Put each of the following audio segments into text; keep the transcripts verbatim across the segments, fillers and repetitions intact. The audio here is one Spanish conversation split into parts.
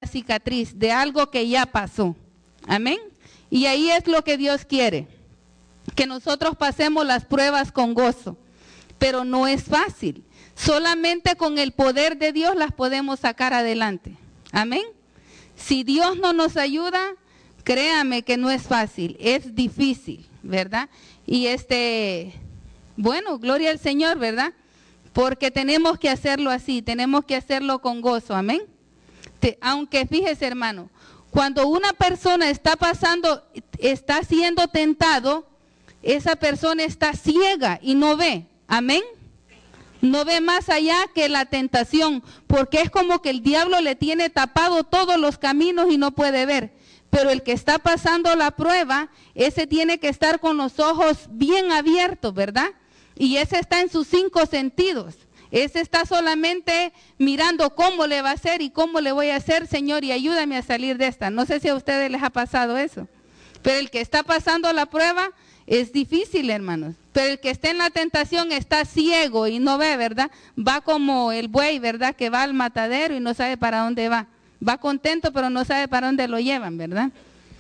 cicatriz de algo que ya pasó. Amén. Y ahí es lo que Dios quiere, que nosotros pasemos las pruebas con gozo, pero no es fácil. Solamente con el poder de Dios las podemos sacar adelante. Amén. Si Dios no nos ayuda, créame que no es fácil, es difícil, ¿verdad? Y este, bueno, gloria al Señor, ¿verdad? Porque tenemos que hacerlo así, tenemos que hacerlo con gozo, amén. Te, aunque fíjese, hermano, cuando una persona está pasando, está siendo tentado, esa persona está ciega y no ve, amén. No ve más allá que la tentación, porque es como que el diablo le tiene tapado todos los caminos y no puede ver. Pero el que está pasando la prueba, ese tiene que estar con los ojos bien abiertos, ¿verdad? Y ese está en sus cinco sentidos. Ese está solamente mirando cómo le va a hacer y cómo le voy a hacer, Señor, y ayúdame a salir de esta. No sé si a ustedes les ha pasado eso. Pero el que está pasando la prueba es difícil, hermanos. Pero el que está en la tentación está ciego y no ve, ¿verdad? Va como el buey, ¿verdad? Que va al matadero y no sabe para dónde va. Va contento, pero no sabe para dónde lo llevan, ¿verdad?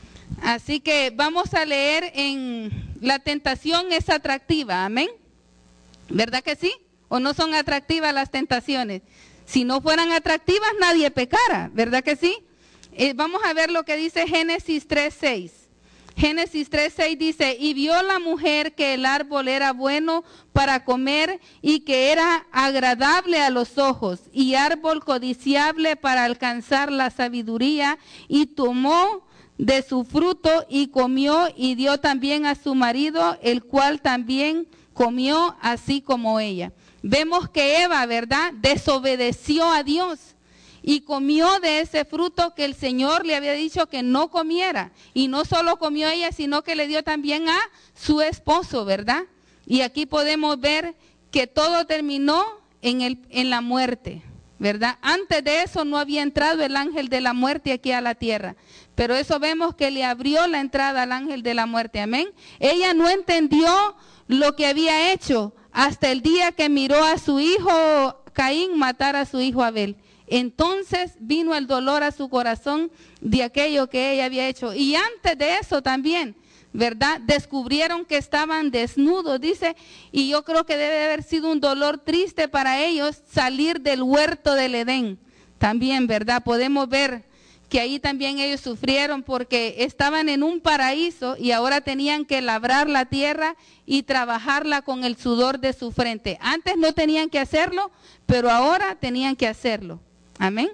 Así que vamos a leer en la tentación es atractiva, amén. ¿Verdad que sí? ¿O no son atractivas las tentaciones? Si no fueran atractivas, nadie pecara, ¿verdad que sí? Eh, vamos a ver lo que dice Génesis tres seis. Génesis tres seis dice, y vio la mujer que el árbol era bueno para comer y que era agradable a los ojos y árbol codiciable para alcanzar la sabiduría, y tomó de su fruto y comió y dio también a su marido, el cual también comió así como ella. Vemos que Eva, ¿verdad?, desobedeció a Dios y comió de ese fruto que el Señor le había dicho que no comiera. Y no solo comió ella, sino que le dio también a su esposo, ¿verdad? Y aquí podemos ver que todo terminó en, el, en la muerte, ¿verdad? Antes de eso no había entrado el ángel de la muerte aquí a la tierra. Pero eso vemos que le abrió la entrada al ángel de la muerte, amén. Ella no entendió lo que había hecho hasta el día que miró a su hijo Caín matar a su hijo Abel. Entonces vino el dolor a su corazón de aquello que ella había hecho. Y antes de eso también, ¿verdad? Descubrieron que estaban desnudos, dice, y yo creo que debe haber sido un dolor triste para ellos salir del huerto del Edén. También, ¿verdad? Podemos ver que ahí también ellos sufrieron porque estaban en un paraíso y ahora tenían que labrar la tierra y trabajarla con el sudor de su frente. Antes no tenían que hacerlo, pero ahora tenían que hacerlo. Amén.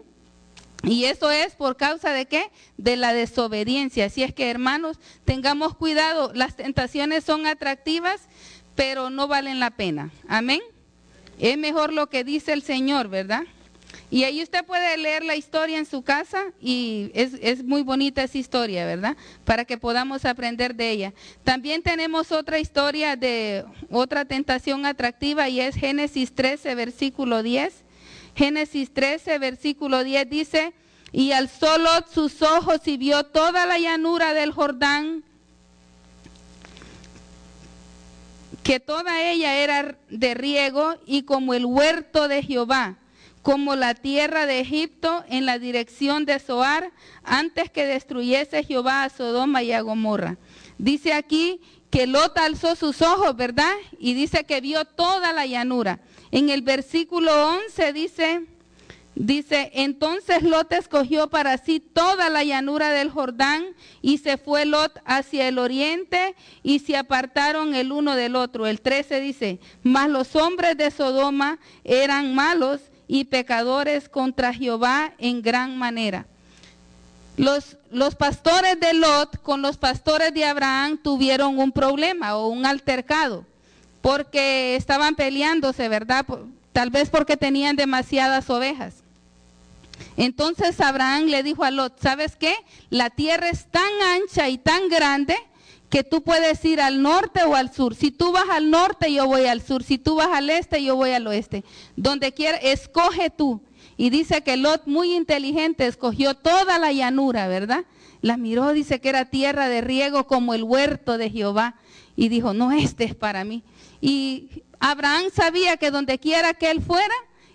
Y eso es por causa de qué? De la desobediencia. Así es que, hermanos, tengamos cuidado. Las tentaciones son atractivas, pero no valen la pena. Amén. Es mejor lo que dice el Señor, ¿verdad? Y ahí usted puede leer la historia en su casa y es, es muy bonita esa historia, ¿verdad? Para que podamos aprender de ella. También tenemos otra historia de otra tentación atractiva y es Génesis trece, versículo diez. Génesis trece, versículo diez dice, y alzó Lot sus ojos y vio toda la llanura del Jordán, que toda ella era de riego y como el huerto de Jehová, como la tierra de Egipto en la dirección de Zoar, antes que destruyese Jehová a Sodoma y a Gomorra. Dice aquí que Lot alzó sus ojos, ¿verdad? Y dice que vio toda la llanura. En el versículo once dice, dice, entonces Lot escogió para sí toda la llanura del Jordán y se fue Lot hacia el oriente y se apartaron el uno del otro. El trece dice, mas los hombres de Sodoma eran malos y pecadores contra Jehová en gran manera. Los, los pastores de Lot con los pastores de Abraham tuvieron un problema o un altercado, porque estaban peleándose, ¿verdad? Tal vez porque tenían demasiadas ovejas. Entonces Abraham le dijo a Lot, ¿sabes qué? La tierra es tan ancha y tan grande que tú puedes ir al norte o al sur. Si tú vas al norte, yo voy al sur. Si tú vas al este, yo voy al oeste. Donde quiera, escoge tú. Y dice que Lot, muy inteligente, escogió toda la llanura, ¿verdad? La miró, dice que era tierra de riego como el huerto de Jehová. Y dijo, no, este es para mí. Y Abraham sabía que donde quiera que él fuera,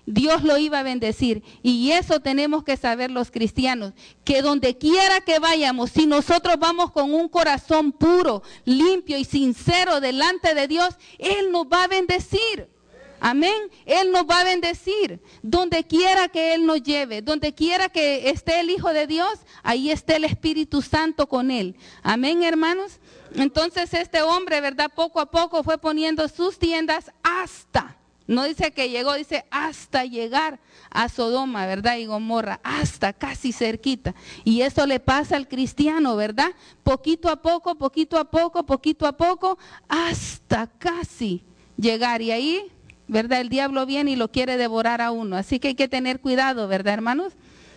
Dios lo iba a bendecir. Y eso tenemos que saber los cristianos, que donde quiera que vayamos, si nosotros vamos con un corazón puro, limpio y sincero delante de Dios, Él nos va a bendecir. Amén. Él nos va a bendecir. Donde quiera que Él nos lleve, donde quiera que esté el Hijo de Dios, ahí esté el Espíritu Santo con Él. Amén, hermanos. Entonces este hombre, ¿verdad? Poco a poco fue poniendo sus tiendas hasta, no dice que llegó, dice hasta llegar a Sodoma, ¿verdad? Y Gomorra, hasta casi cerquita. Y eso le pasa al cristiano, ¿verdad? Poquito a poco, poquito a poco, poquito a poco, hasta casi llegar. Y ahí, ¿verdad? El diablo viene y lo quiere devorar a uno. Así que hay que tener cuidado, ¿verdad, hermanos?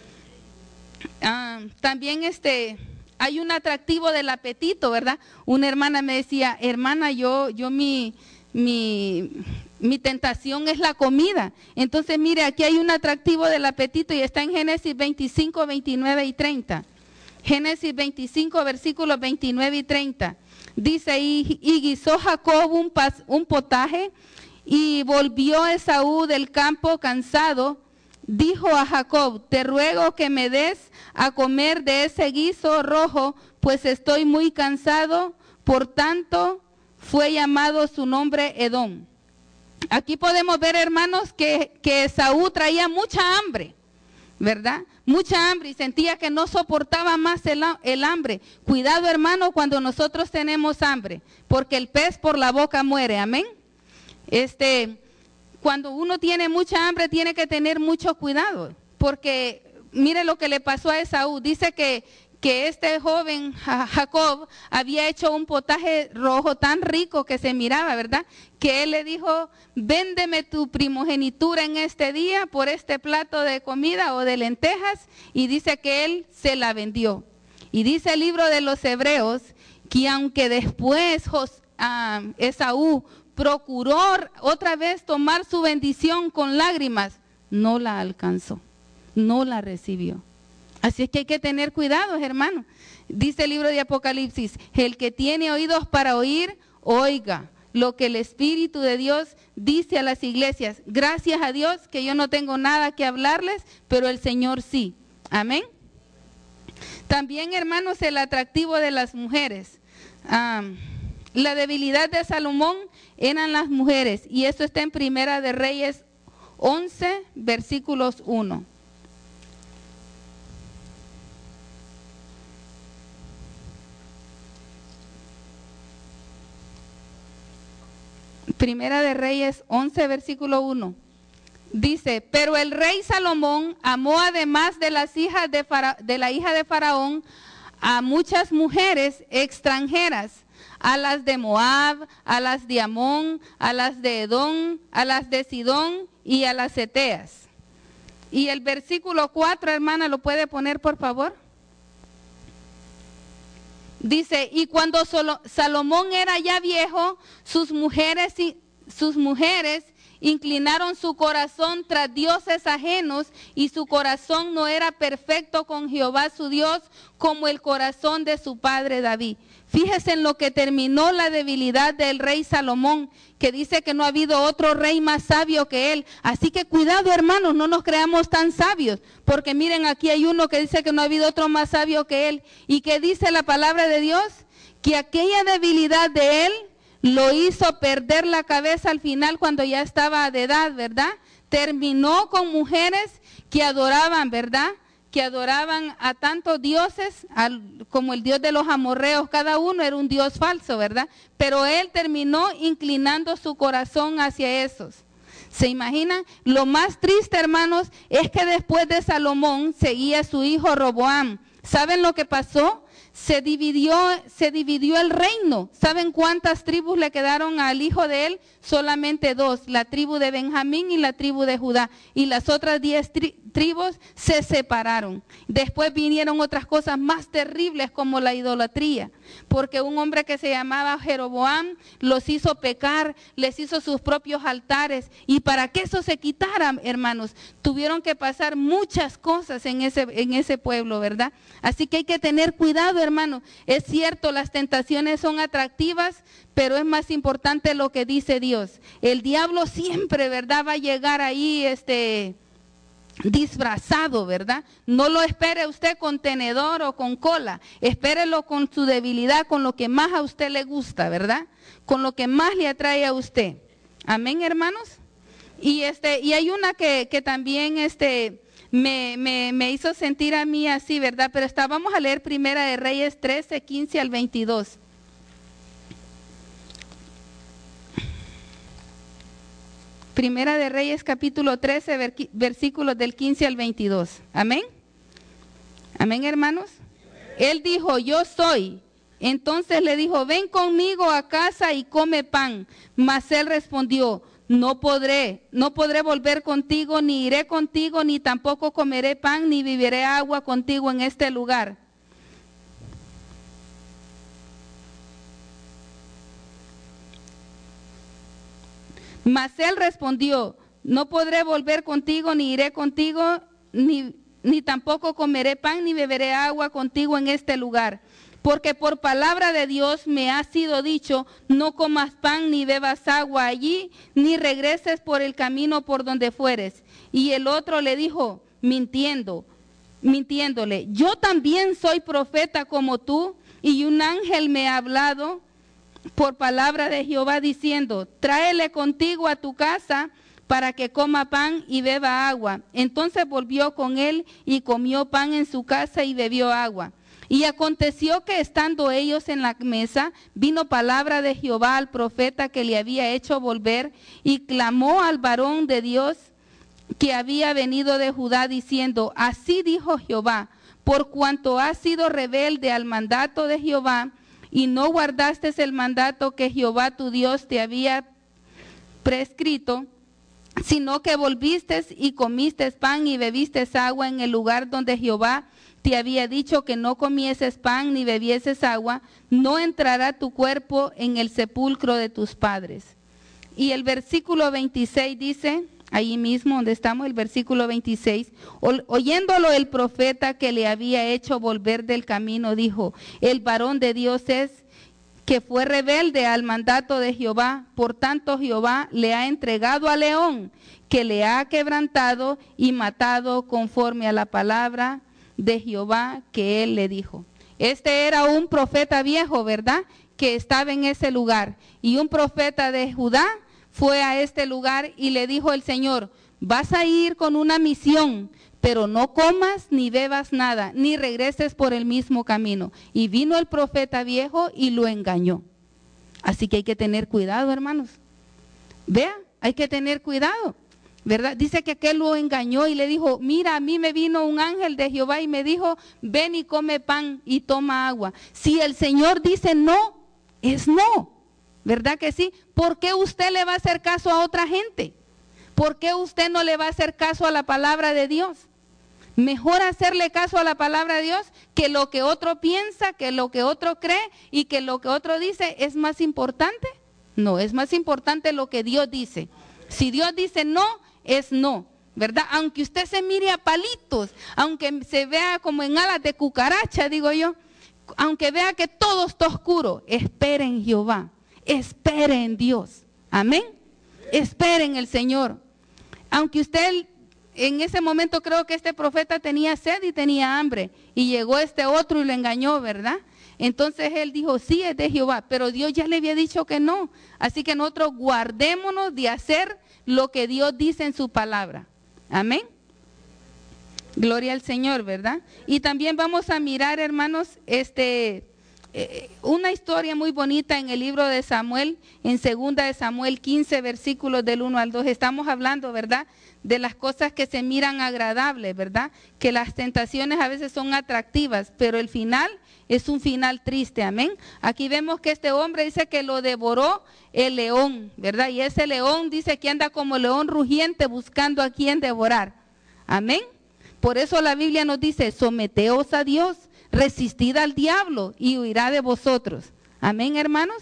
Ah, también este... hay un atractivo del apetito, ¿verdad? Una hermana me decía, hermana, yo, yo mi, mi, mi tentación es la comida. Entonces, mire, aquí hay un atractivo del apetito y está en Génesis veinticinco, veintinueve y treinta. Génesis veinticinco, versículos veintinueve y treinta. Dice, y, y guisó Jacob un, pas, un potaje y volvió Esaú del campo cansado. Dijo a Jacob, te ruego que me des a comer de ese guiso rojo, pues estoy muy cansado. Por tanto, fue llamado su nombre Edom. Aquí podemos ver, hermanos, que, que Esaú traía mucha hambre, ¿verdad? Mucha hambre y sentía que no soportaba más el, el hambre. Cuidado, hermano, cuando nosotros tenemos hambre, porque el pez por la boca muere, amén. Este... Cuando uno tiene mucha hambre, tiene que tener mucho cuidado, porque mire lo que le pasó a Esaú. Dice que, que este joven Jacob había hecho un potaje rojo tan rico que se miraba, ¿verdad? Que él le dijo, véndeme tu primogenitura en este día por este plato de comida o de lentejas, y dice que él se la vendió. Y dice el libro de los Hebreos que aunque después Jos, uh, Esaú procuró otra vez tomar su bendición con lágrimas, no la alcanzó, no la recibió. Así es que hay que tener cuidado, hermano. Dice el libro de Apocalipsis, el que tiene oídos para oír, oiga lo que el Espíritu de Dios dice a las iglesias. Gracias a Dios que yo no tengo nada que hablarles, pero el Señor sí. Amén. También, hermanos, el atractivo de las mujeres. Um, La debilidad de Salomón eran las mujeres, y eso está en Primera de Reyes once, versículos uno. Primera de Reyes once, versículo uno. Dice, pero el rey Salomón amó además de las hijas de, Fara, de la hija de Faraón a muchas mujeres extranjeras, a las de Moab, a las de Amón, a las de Edom, a las de Sidón y a las Eteas. Y el versículo cuatro, hermana, ¿lo puede poner por favor? Dice, y cuando Solo, Salomón era ya viejo, sus mujeres, sus mujeres inclinaron su corazón tras dioses ajenos, y su corazón no era perfecto con Jehová su Dios, como el corazón de su padre David. Fíjese en lo que terminó la debilidad del rey Salomón, que dice que no ha habido otro rey más sabio que él. Así que cuidado, hermanos, no nos creamos tan sabios, porque miren, aquí hay uno que dice que no ha habido otro más sabio que él, y que dice la palabra de Dios, que aquella debilidad de él lo hizo perder la cabeza al final cuando ya estaba de edad, ¿verdad? Terminó con mujeres que adoraban, ¿verdad? Que adoraban a tantos dioses, al, como el dios de los amorreos, cada uno era un dios falso, ¿verdad? Pero él terminó inclinando su corazón hacia esos. ¿Se imaginan? Lo más triste, hermanos, es que después de Salomón seguía su hijo Roboam. ¿Saben lo que pasó? Se dividió, se dividió el reino. ¿Saben cuántas tribus le quedaron al hijo de él? Solamente dos, la tribu de Benjamín y la tribu de Judá. Y las otras diez tri tribus se separaron. Después vinieron otras cosas más terribles como la idolatría, porque un hombre que se llamaba Jeroboam los hizo pecar, les hizo sus propios altares, y para que eso se quitara, hermanos, tuvieron que pasar muchas cosas en ese, en ese pueblo, ¿verdad? Así que hay que tener cuidado, hermano. Es cierto, las tentaciones son atractivas, pero es más importante lo que dice Dios. El diablo siempre, ¿verdad?, va a llegar ahí este disfrazado, ¿verdad? No lo espere usted con tenedor o con cola, espérelo con su debilidad, con lo que más a usted le gusta, ¿verdad? Con lo que más le atrae a usted. Amén, hermanos. Y este, y hay una que, que también este me, me, me hizo sentir a mí así, ¿verdad? Pero está, vamos a leer Primera de Reyes trece, quince al veintidós. Primera de Reyes capítulo trece, versículos del quince al veintidós. Amén. Amén, hermanos. Él dijo, yo soy. Entonces le dijo, ven conmigo a casa y come pan. Mas él respondió, no podré, no podré volver contigo, ni iré contigo, ni tampoco comeré pan, ni beberé agua contigo en este lugar. Mas él respondió, no podré volver contigo, ni iré contigo, ni, ni tampoco comeré pan, ni beberé agua contigo en este lugar. Porque por palabra de Dios me ha sido dicho, no comas pan ni bebas agua allí, ni regreses por el camino por donde fueres. Y el otro le dijo, mintiendo, mintiéndole, yo también soy profeta como tú, y un ángel me ha hablado por palabra de Jehová diciendo, tráele contigo a tu casa para que coma pan y beba agua. Entonces volvió con él y comió pan en su casa y bebió agua. Y aconteció que estando ellos en la mesa, vino palabra de Jehová al profeta que le había hecho volver y clamó al varón de Dios que había venido de Judá diciendo, así dijo Jehová, por cuanto has sido rebelde al mandato de Jehová y no guardaste el mandato que Jehová tu Dios te había prescrito, sino que volviste y comiste pan y bebiste agua en el lugar donde Jehová te había dicho que no comieses pan ni bebieses agua, no entrará tu cuerpo en el sepulcro de tus padres. Y el versículo veintiséis dice, ahí mismo donde estamos, el versículo veintiséis, oyéndolo el profeta que le había hecho volver del camino, dijo, el varón de Dios es que fue rebelde al mandato de Jehová, por tanto Jehová le ha entregado al león, que le ha quebrantado y matado conforme a la palabra de Jehová que él le dijo. Este era un profeta viejo, ¿verdad?, que estaba en ese lugar. Y un profeta de Judá fue a este lugar y le dijo el Señor, vas a ir con una misión, pero no comas ni bebas nada, ni regreses por el mismo camino. Y vino el profeta viejo y lo engañó. Así que hay que tener cuidado, hermanos. Vea, hay que tener cuidado, ¿verdad? Dice que aquel lo engañó y le dijo, mira, a mí me vino un ángel de Jehová y me dijo, ven y come pan y toma agua. Si el Señor dice no, es no, ¿verdad que sí? ¿Por qué usted le va a hacer caso a otra gente? ¿Por qué usted no le va a hacer caso a la palabra de Dios? Mejor hacerle caso a la palabra de Dios que lo que otro piensa, que lo que otro cree y que lo que otro dice es más importante. No, es más importante lo que Dios dice. Si Dios dice no, es no, ¿verdad? Aunque usted se mire a palitos, aunque se vea como en alas de cucaracha, digo yo, aunque vea que todo está oscuro, espere en Jehová, espere en Dios. Amén. Espere en el Señor. Aunque usted en ese momento creo que este profeta tenía sed y tenía hambre y llegó este otro y lo engañó, ¿verdad? Entonces él dijo, sí, es de Jehová, pero Dios ya le había dicho que no. Así que nosotros guardémonos de hacer lo que Dios dice en su palabra. Amén. Gloria al Señor, ¿verdad? Y también vamos a mirar, hermanos, este, eh, una historia muy bonita en el libro de Samuel, en segunda de Samuel quince, versículos del uno al dos. Estamos hablando, ¿verdad?, de las cosas que se miran agradables, ¿verdad? Que las tentaciones a veces son atractivas, pero el final es un final triste, amén. Aquí vemos que este hombre dice que lo devoró el león, ¿verdad? Y ese león dice que anda como león rugiente buscando a quien devorar, amén. Por eso la Biblia nos dice, someteos a Dios, resistid al diablo y huirá de vosotros, amén, hermanos.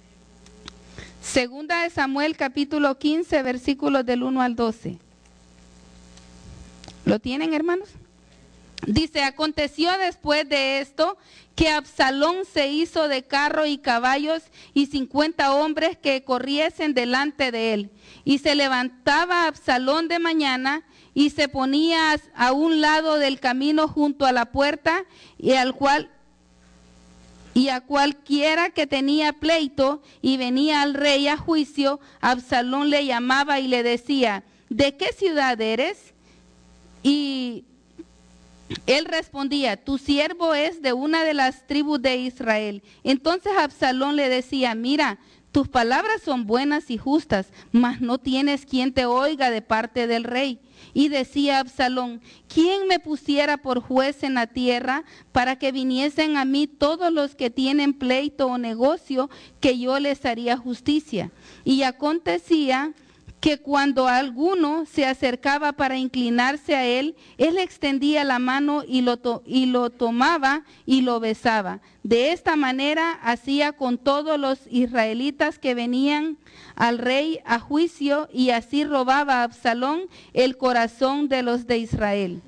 Segunda de Samuel capítulo quince, versículos del uno al doce. ¿Lo tienen, hermanos? Dice, aconteció después de esto que Absalón se hizo de carro y caballos y cincuenta hombres que corriesen delante de él. Y se levantaba Absalón de mañana y se ponía a un lado del camino junto a la puerta y al cual y a cualquiera que tenía pleito y venía al rey a juicio, Absalón le llamaba y le decía, ¿de qué ciudad eres? Y él respondía, tu siervo es de una de las tribus de Israel. Entonces Absalón le decía, mira, tus palabras son buenas y justas, mas no tienes quien te oiga de parte del rey. Y decía Absalón, ¿quién me pusiera por juez en la tierra para que viniesen a mí todos los que tienen pleito o negocio, que yo les haría justicia? Y acontecía que cuando alguno se acercaba para inclinarse a él, él extendía la mano y lo, to- y lo tomaba y lo besaba. De esta manera hacía con todos los israelitas que venían al rey a juicio, y así robaba a Absalón el corazón de los de Israel.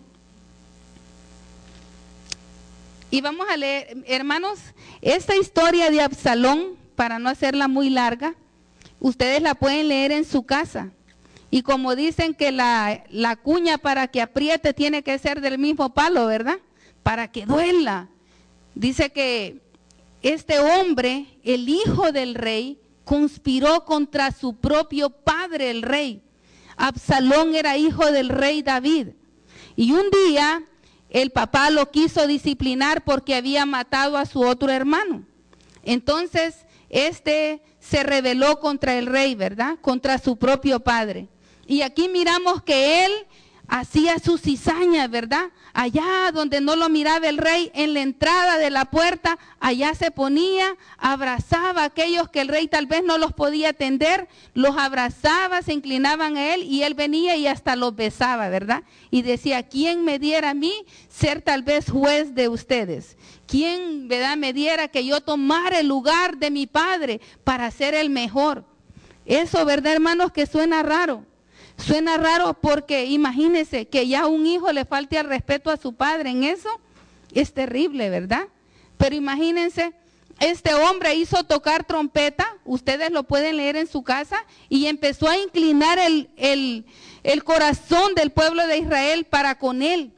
Y vamos a leer, hermanos, esta historia de Absalón, para no hacerla muy larga, ustedes la pueden leer en su casa. Y como dicen que la, la cuña para que apriete tiene que ser del mismo palo, ¿verdad? Para que duela. Dice que este hombre, el hijo del rey, conspiró contra su propio padre, el rey. Absalón era hijo del rey David. Y un día el papá lo quiso disciplinar porque había matado a su otro hermano. Entonces, este se rebeló contra el rey, ¿verdad? Contra su propio padre. Y aquí miramos que él hacía sus cizañas, ¿verdad? Allá donde no lo miraba el rey, en la entrada de la puerta, allá se ponía, abrazaba a aquellos que el rey tal vez no los podía atender, los abrazaba, se inclinaban a él y él venía y hasta los besaba, ¿verdad? Y decía, ¿quién me diera a mí ser tal vez juez de ustedes? ¿Quién, verdad, me diera que yo tomara el lugar de mi padre para ser el mejor? Eso, ¿verdad, hermanos, que suena raro? Suena raro porque imagínense que ya un hijo le falte al respeto a su padre, en eso es terrible, ¿verdad? Pero imagínense, este hombre hizo tocar trompeta, ustedes lo pueden leer en su casa, y empezó a inclinar el, el, el corazón del pueblo de Israel para con él,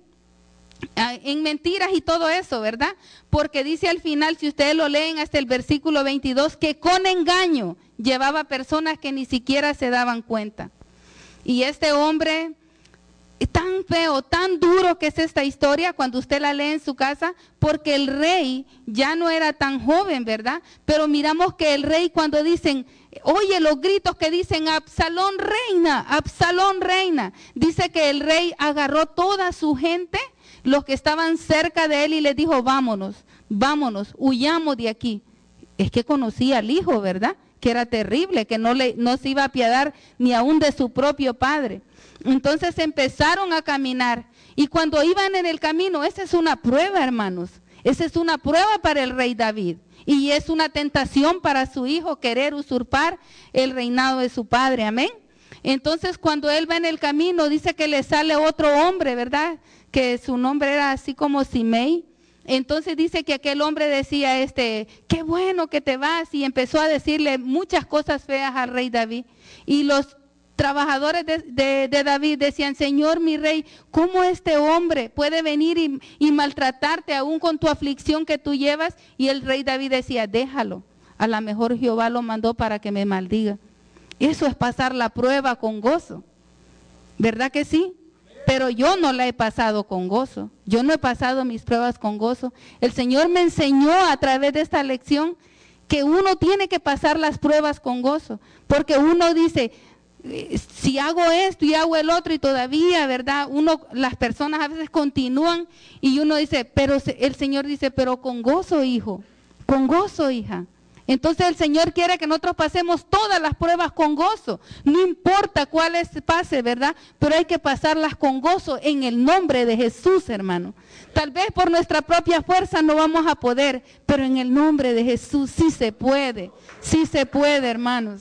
en mentiras y todo eso, ¿verdad? Porque dice al final, si ustedes lo leen hasta el versículo veintidós, que con engaño llevaba personas que ni siquiera se daban cuenta. Y este hombre, tan feo, tan duro que es esta historia cuando usted la lee en su casa, porque el rey ya no era tan joven, ¿verdad? Pero miramos que el rey cuando dicen, oye los gritos que dicen, Absalón reina, Absalón reina, dice que el rey agarró toda su gente, los que estaban cerca de él, y les dijo, vámonos, vámonos, huyamos de aquí. Es que conocía al hijo, ¿verdad? Que era terrible, que no, le, no se iba a apiadar ni aún de su propio padre. Entonces empezaron a caminar, y cuando iban en el camino, esa es una prueba, hermanos, esa es una prueba para el rey David, y es una tentación para su hijo querer usurpar el reinado de su padre, amén. Entonces cuando él va en el camino, dice que le sale otro hombre, ¿verdad? Que su nombre era así como Simei. Entonces dice que aquel hombre decía, este, qué bueno que te vas, y empezó a decirle muchas cosas feas al rey David. Y los trabajadores de, de, de David decían, Señor mi rey, ¿cómo este hombre puede venir y, y maltratarte aún con tu aflicción que tú llevas? Y el rey David decía, déjalo, a lo mejor Jehová lo mandó para que me maldiga. Eso es pasar la prueba con gozo, ¿verdad que sí? Pero yo no la he pasado con gozo, yo no he pasado mis pruebas con gozo. El Señor me enseñó a través de esta lección que uno tiene que pasar las pruebas con gozo, porque uno dice, si hago esto y hago el otro y todavía, ¿verdad? Uno, las personas a veces continúan y uno dice, pero el Señor dice, pero con gozo, hijo, con gozo, hija. Entonces el Señor quiere que nosotros pasemos todas las pruebas con gozo, no importa cuáles pase, ¿verdad? Pero hay que pasarlas con gozo en el nombre de Jesús, hermano. Tal vez por nuestra propia fuerza no vamos a poder, pero en el nombre de Jesús sí se puede, sí se puede, hermanos.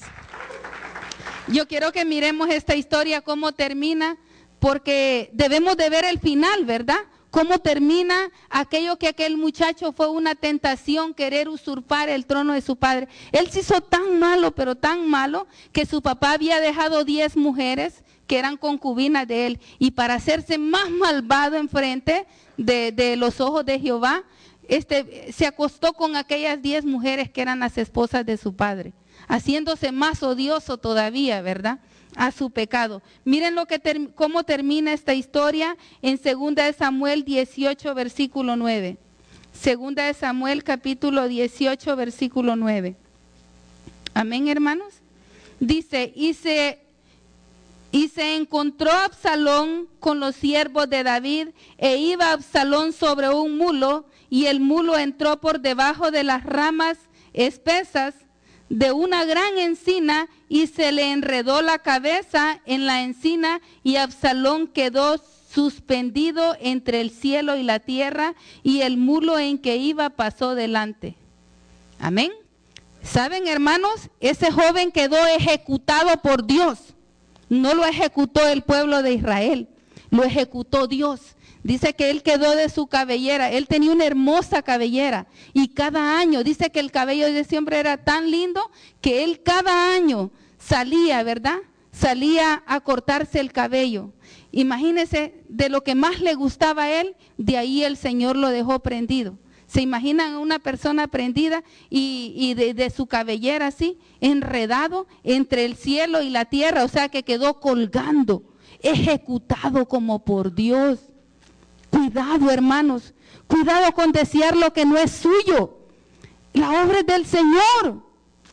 Yo quiero que miremos esta historia cómo termina, porque debemos de ver el final, ¿verdad? ¿Cómo termina aquello que aquel muchacho fue una tentación, querer usurpar el trono de su padre? Él se hizo tan malo, pero tan malo, que su papá había dejado diez mujeres que eran concubinas de él. Y para hacerse más malvado enfrente de, de los ojos de Jehová, este, se acostó con aquellas diez mujeres que eran las esposas de su padre, haciéndose más odioso todavía, ¿verdad?, a su pecado. Miren lo que ter, cómo termina esta historia en segunda de Samuel dieciocho, versículo nueve. segunda de Samuel, capítulo dieciocho, versículo nueve. Amén, hermanos. Dice, y se, y se encontró Absalón con los siervos de David, e iba Absalón sobre un mulo, y el mulo entró por debajo de las ramas espesas de una gran encina, y se le enredó la cabeza en la encina, y Absalón quedó suspendido entre el cielo y la tierra, y el mulo en que iba pasó delante. Amén. ¿Saben, hermanos? Ese joven quedó ejecutado por Dios. No lo ejecutó el pueblo de Israel, lo ejecutó Dios. Dice que él quedó de su cabellera, él tenía una hermosa cabellera, y cada año, dice que el cabello de siempre era tan lindo, que él cada año salía, ¿verdad? Salía a cortarse el cabello. Imagínense, de lo que más le gustaba a él, de ahí el Señor lo dejó prendido. ¿Se imaginan una persona prendida y, y de, de su cabellera así, enredado entre el cielo y la tierra? O sea que quedó colgando, ejecutado como por Dios. Cuidado, hermanos, cuidado con desear lo que no es suyo. La obra es del Señor.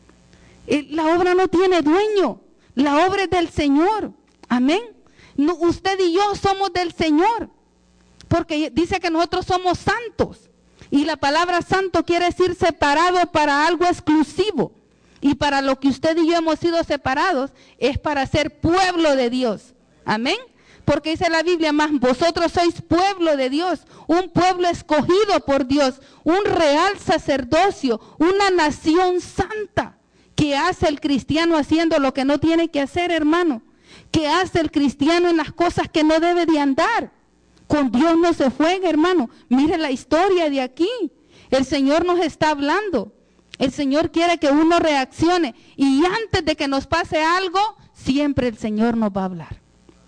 La obra no tiene dueño, la obra es del Señor. Amén. No, usted y yo somos del Señor, porque dice que nosotros somos santos. Y la palabra santo quiere decir separado para algo exclusivo. Y para lo que usted y yo hemos sido separados es para ser pueblo de Dios. Amén. Porque dice la Biblia, más vosotros sois pueblo de Dios, un pueblo escogido por Dios, un real sacerdocio, una nación santa. ¿Qué hace el cristiano haciendo lo que no tiene que hacer, hermano? ¿Qué hace el cristiano en las cosas que no debe de andar? Con Dios no se juega, hermano. Mire la historia de aquí. El Señor nos está hablando. El Señor quiere que uno reaccione. Y antes de que nos pase algo, siempre el Señor nos va a hablar.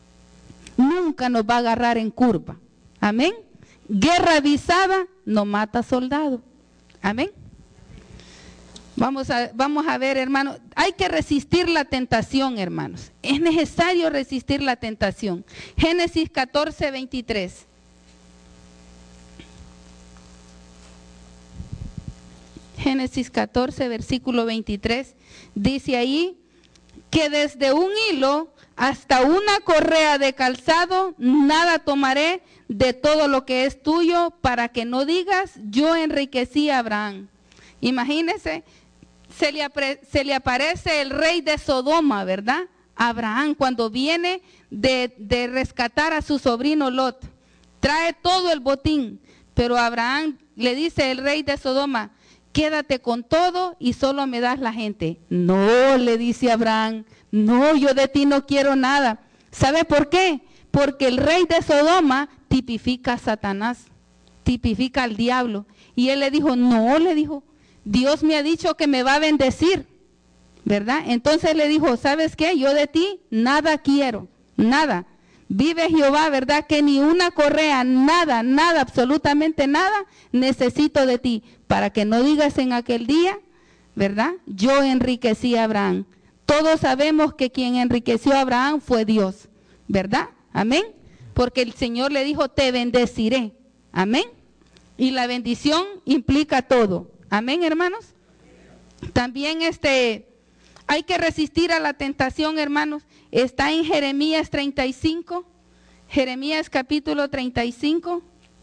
Nunca nos va a agarrar en curva. Amén. Guerra avisada no mata soldado. Amén. Vamos a, vamos a ver, hermanos. Hay que resistir la tentación, hermanos. Es necesario resistir la tentación. Génesis catorce, veintitrés. Génesis catorce, versículo veintitrés. Dice ahí que desde un hilo hasta una correa de calzado, nada tomaré de todo lo que es tuyo, para que no digas, yo enriquecí a Abraham. Imagínense, se le, se le aparece el rey de Sodoma, ¿verdad? Abraham, cuando viene de, de rescatar a su sobrino Lot, trae todo el botín, pero Abraham le dice el rey de Sodoma, quédate con todo y solo me das la gente. No, le dice Abraham, no, yo de ti no quiero nada. ¿Sabe por qué? Porque el rey de Sodoma tipifica a Satanás, tipifica al diablo. Y él le dijo, no, le dijo, Dios me ha dicho que me va a bendecir, ¿verdad? Entonces le dijo, ¿sabes qué? Yo de ti nada quiero, nada. Vive Jehová, ¿verdad? Que ni una correa, nada, nada, absolutamente nada, necesito de ti. Para que no digas en aquel día, ¿verdad? Yo enriquecí a Abraham. Todos sabemos que quien enriqueció a Abraham fue Dios, ¿verdad? Amén. Porque el Señor le dijo, te bendeciré. Amén. Y la bendición implica todo. Amén, hermanos. También este, hay que resistir a la tentación, hermanos. Está en Jeremías treinta y cinco. Jeremías capítulo treinta y cinco.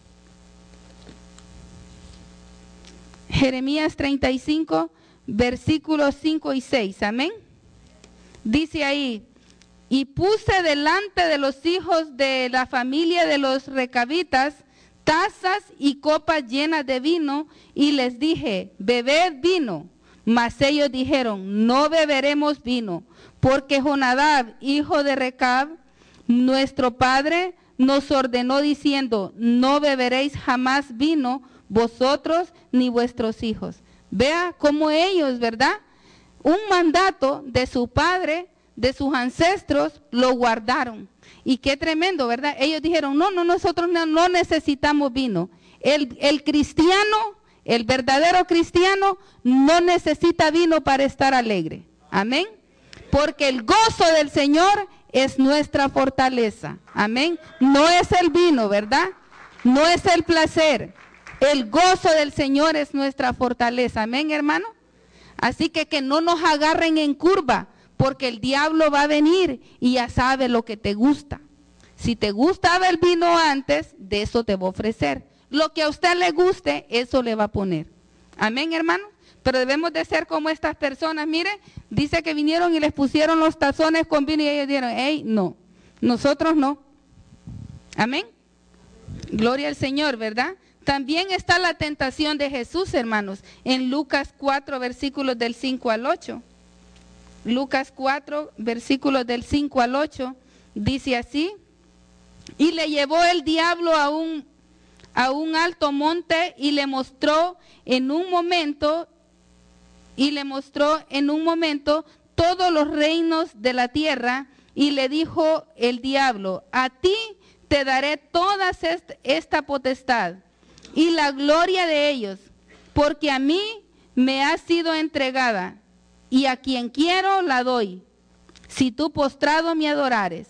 Jeremías treinta y cinco, versículos cinco y seis. Amén. Dice ahí, y puse delante de los hijos de la familia de los recabitas tazas y copas llenas de vino, y les dije, bebed vino. Mas ellos dijeron, no beberemos vino, porque Jonadab, hijo de Recab, nuestro padre, nos ordenó diciendo, no beberéis jamás vino vosotros ni vuestros hijos. Vea cómo ellos, ¿verdad? Un mandato de su padre, de sus ancestros, lo guardaron. Y qué tremendo, ¿verdad? Ellos dijeron, no, no, nosotros no, no necesitamos vino. El, el cristiano, el verdadero cristiano, no necesita vino para estar alegre. Amén. Porque el gozo del Señor es nuestra fortaleza. Amén. No es el vino, ¿verdad? No es el placer. El gozo del Señor es nuestra fortaleza. Amén, hermano. Así que que no nos agarren en curva, porque el diablo va a venir y ya sabe lo que te gusta. Si te gustaba el vino antes, de eso te va a ofrecer. Lo que a usted le guste, eso le va a poner. Amén, hermano. Pero debemos de ser como estas personas. Mire, dice que vinieron y les pusieron los tazones con vino y ellos dijeron, hey, no, nosotros no. Amén. Gloria al Señor, ¿verdad? También está la tentación de Jesús, hermanos, en Lucas cuatro, versículos del cinco al ocho. Lucas cuatro, versículos del cinco al ocho, dice así, y le llevó el diablo a un, a un alto monte y le mostró en un momento, y le mostró en un momento todos los reinos de la tierra, y le dijo el diablo, a ti te daré toda esta potestad y la gloria de ellos, porque a mí me ha sido entregada, y a quien quiero la doy. Si tú postrado me adorares,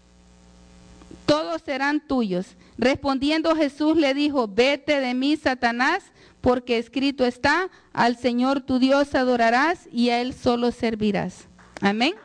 todos serán tuyos. Respondiendo Jesús le dijo, vete de mí, Satanás, porque escrito está, al Señor tu Dios adorarás y a Él solo servirás. Amén.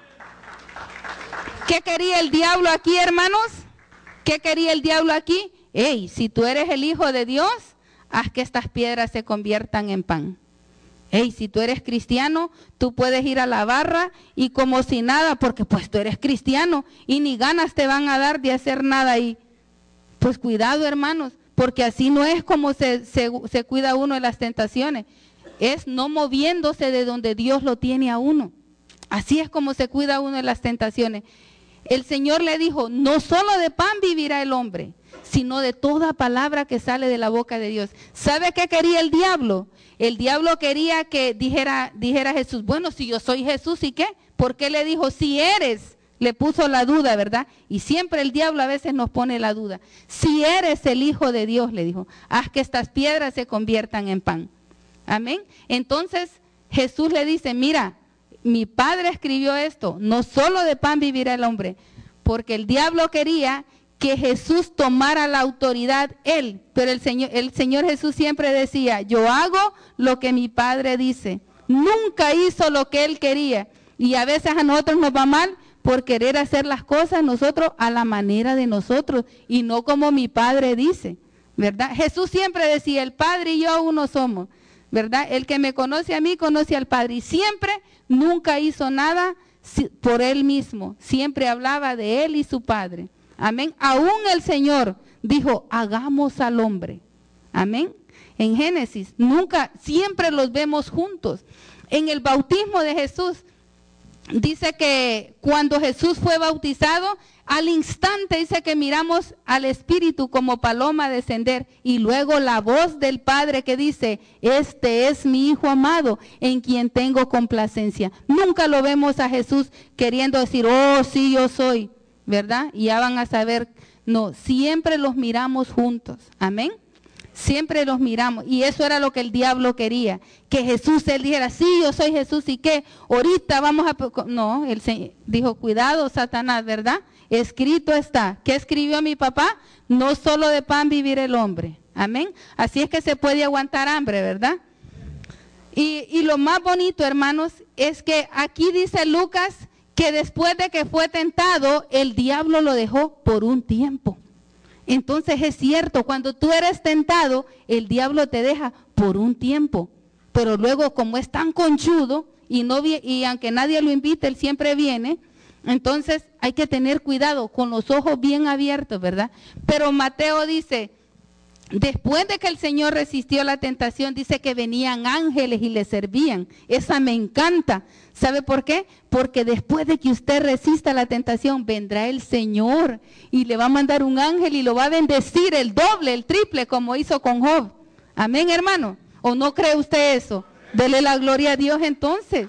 ¿Qué quería el diablo aquí, hermanos? ¿Qué quería el diablo aquí? Hey, si tú eres el Hijo de Dios, haz que estas piedras se conviertan en pan. Hey, si tú eres cristiano, tú puedes ir a la barra y como si nada, porque pues tú eres cristiano y ni ganas te van a dar de hacer nada ahí. Pues cuidado, hermanos, porque así no es como se, se, se cuida uno de las tentaciones. Es no moviéndose de donde Dios lo tiene a uno. Así es como se cuida uno de las tentaciones. El Señor le dijo, no solo de pan vivirá el hombre, sino de toda palabra que sale de la boca de Dios. ¿Sabe qué quería el diablo? El diablo quería que dijera, dijera Jesús, bueno, si yo soy Jesús, ¿y qué? ¿Por qué le dijo, si eres? Le puso la duda, ¿verdad? Y siempre el diablo a veces nos pone la duda. Si eres el Hijo de Dios, le dijo, haz que estas piedras se conviertan en pan. Amén. Entonces Jesús le dice, mira, mi Padre escribió esto, no solo de pan vivirá el hombre, porque el diablo quería que Jesús tomara la autoridad él, pero el Señor, el Señor Jesús siempre decía, yo hago lo que mi Padre dice. Nunca hizo lo que él quería, y a veces a nosotros nos va mal por querer hacer las cosas nosotros a la manera de nosotros, y no como mi Padre dice, ¿verdad? Jesús siempre decía, el Padre y yo uno somos, ¿verdad? El que me conoce a mí, conoce al Padre, y siempre, nunca hizo nada por él mismo, siempre hablaba de él y su Padre. Amén. Aún el Señor dijo, hagamos al hombre. Amén. En Génesis, nunca, siempre los vemos juntos. En el bautismo de Jesús, dice que cuando Jesús fue bautizado, al instante dice que miramos al Espíritu como paloma descender y luego la voz del Padre que dice, este es mi Hijo amado en quien tengo complacencia. Nunca lo vemos a Jesús queriendo decir, oh sí yo soy, ¿verdad? Y ya van a saber, no, siempre los miramos juntos, amén. Siempre los miramos y eso era lo que el diablo quería, que Jesús, él dijera, sí, yo soy Jesús y qué, ahorita vamos a, no, él dijo, cuidado Satanás, ¿verdad? Escrito está, ¿qué escribió mi papá? No solo de pan vivir el hombre, amén. Así es que se puede aguantar hambre, ¿verdad? Y, y lo más bonito, hermanos, es que aquí dice Lucas que después de que fue tentado, el diablo lo dejó por un tiempo. Entonces es cierto, cuando tú eres tentado, el diablo te deja por un tiempo, pero luego como es tan conchudo y, no, y aunque nadie lo invite, él siempre viene, entonces hay que tener cuidado con los ojos bien abiertos, ¿verdad? Pero Mateo dice, Después de que el Señor resistió la tentación, dice que venían ángeles y le servían. Esa me encanta. ¿Sabe por qué? Porque después de que usted resista la tentación, vendrá el Señor y le va a mandar un ángel y lo va a bendecir el doble, el triple, como hizo con Job. Amén, hermano. ¿O no cree usted eso? Dele la gloria a Dios entonces.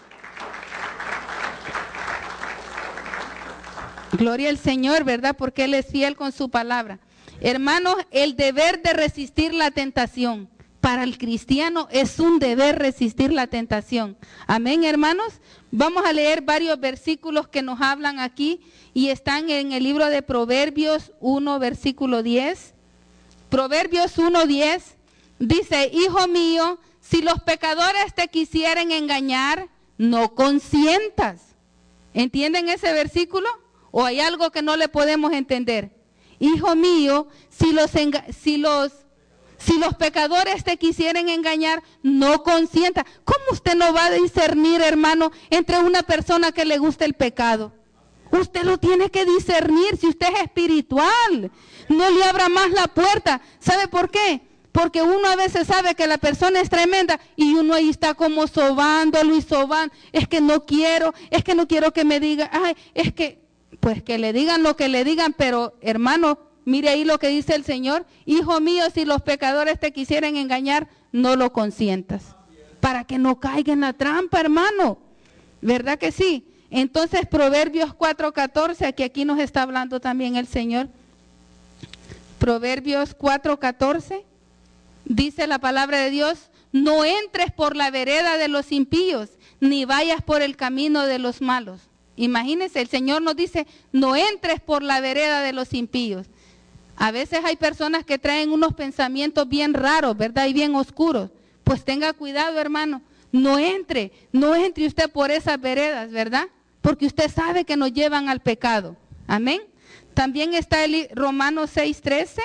Gloria al Señor, ¿verdad? Porque Él es fiel con su palabra. Hermanos, el deber de resistir la tentación. Para el cristiano es un deber resistir la tentación. Amén, hermanos. Vamos a leer varios versículos que nos hablan aquí y están en el libro de Proverbios uno, versículo diez. Proverbios uno, diez dice, hijo mío, si los pecadores te quisieren engañar, no consientas. ¿Entienden ese versículo? ¿O hay algo que no le podemos entender? Hijo mío, si los, si los, si los pecadores te quisieren engañar, no consienta. ¿Cómo usted no va a discernir, hermano, entre una persona que le gusta el pecado? Usted lo tiene que discernir si usted es espiritual. No le abra más la puerta. ¿Sabe por qué? Porque uno a veces sabe que la persona es tremenda y uno ahí está como sobándolo y sobando. Es que no quiero, es que no quiero que me diga, ay, es que... Pues que le digan lo que le digan, pero hermano, mire ahí lo que dice el Señor. Hijo mío, si los pecadores te quisieren engañar, no lo consientas. Para que no caiga en la trampa, hermano. ¿Verdad que sí? Entonces, Proverbios cuatro, catorce, que aquí nos está hablando también el Señor. Proverbios cuatro, catorce, dice la palabra de Dios, no entres por la vereda de los impíos, ni vayas por el camino de los malos. Imagínense, el Señor nos dice, no entres por la vereda de los impíos. A veces hay personas que traen unos pensamientos bien raros, ¿verdad? Y bien oscuros. Pues tenga cuidado, hermano. No entre, no entre usted por esas veredas, ¿verdad? Porque usted sabe que nos llevan al pecado. Amén. También está el Romanos seis, trece.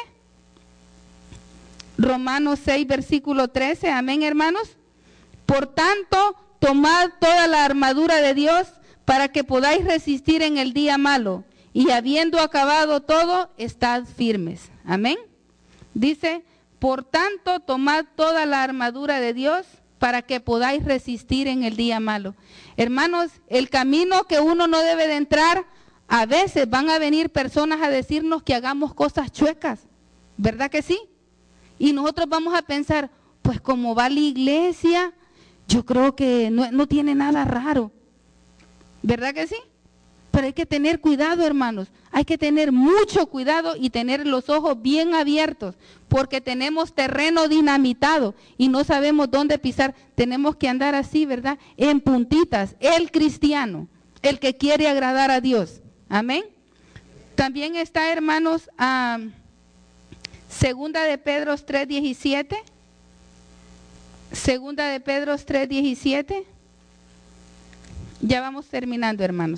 Romanos seis, versículo trece. Amén, hermanos. Por tanto, tomad toda la armadura de Dios, para que podáis resistir en el día malo, y habiendo acabado todo, estad firmes. Amén. Dice, por tanto, tomad toda la armadura de Dios, para que podáis resistir en el día malo. Hermanos, el camino que uno no debe de entrar, a veces van a venir personas a decirnos que hagamos cosas chuecas. ¿Verdad que sí? Y nosotros vamos a pensar, pues como va la iglesia, yo creo que no, no tiene nada raro. ¿Verdad que sí? Pero hay que tener cuidado, hermanos. Hay que tener mucho cuidado y tener los ojos bien abiertos, porque tenemos terreno dinamitado y no sabemos dónde pisar. Tenemos que andar así, ¿verdad? En puntitas. El cristiano, el que quiere agradar a Dios. Amén. También está, hermanos, um, segunda de Pedro tres, diecisiete. Segunda de Pedro tres, diecisiete. Ya vamos terminando, hermanos.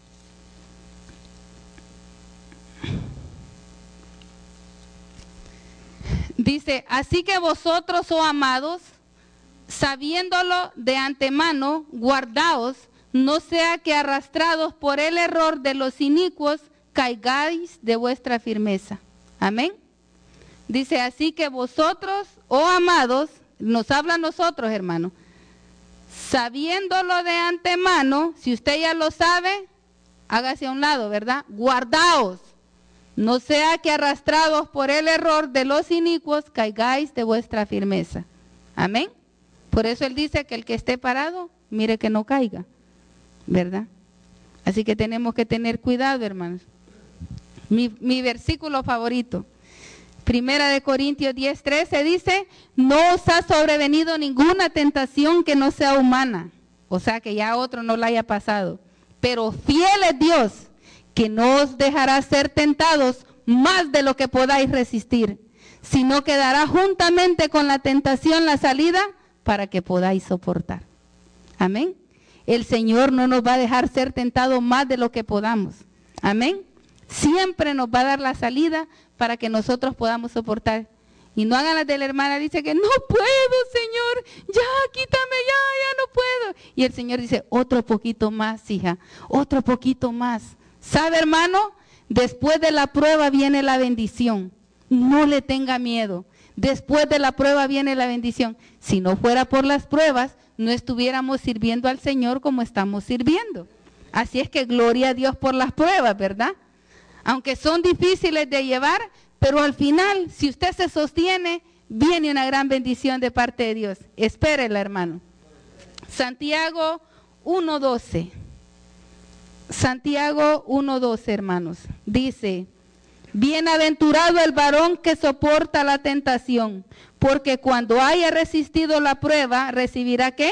Dice, así que vosotros, oh amados, sabiéndolo de antemano, guardaos, no sea que arrastrados por el error de los inicuos, caigáis de vuestra firmeza. Amén. Dice, así que vosotros, oh amados, nos habla a nosotros, hermanos, sabiéndolo de antemano, si usted ya lo sabe, hágase a un lado, ¿verdad? Guardaos, no sea que arrastrados por el error de los inicuos, caigáis de vuestra firmeza. Amén. Por eso Él dice que el que esté parado, mire que no caiga, ¿verdad? Así que tenemos que tener cuidado, hermanos. Mi, mi versículo favorito. Primera de Corintios diez, trece dice, no os ha sobrevenido ninguna tentación que no sea humana. O sea, que ya a otro no le haya pasado. Pero fiel es Dios, que no os dejará ser tentados más de lo que podáis resistir, sino que dará juntamente con la tentación la salida para que podáis soportar. Amén. El Señor no nos va a dejar ser tentados más de lo que podamos. Amén. Siempre nos va a dar la salida para que nosotros podamos soportar. Y no hagan las de la hermana, dice que no puedo, Señor, ya quítame, ya, ya no puedo. Y el Señor dice, otro poquito más, hija, otro poquito más. ¿Sabe, hermano? Después de la prueba viene la bendición. No le tenga miedo. Después de la prueba viene la bendición. Si no fuera por las pruebas, no estuviéramos sirviendo al Señor como estamos sirviendo. Así es que gloria a Dios por las pruebas, ¿verdad? Aunque son difíciles de llevar, pero al final, si usted se sostiene, viene una gran bendición de parte de Dios. Espérela, hermano. Santiago uno doce. Santiago uno doce, hermanos. Dice: bienaventurado el varón que soporta la tentación, porque cuando haya resistido la prueba, ¿recibirá qué?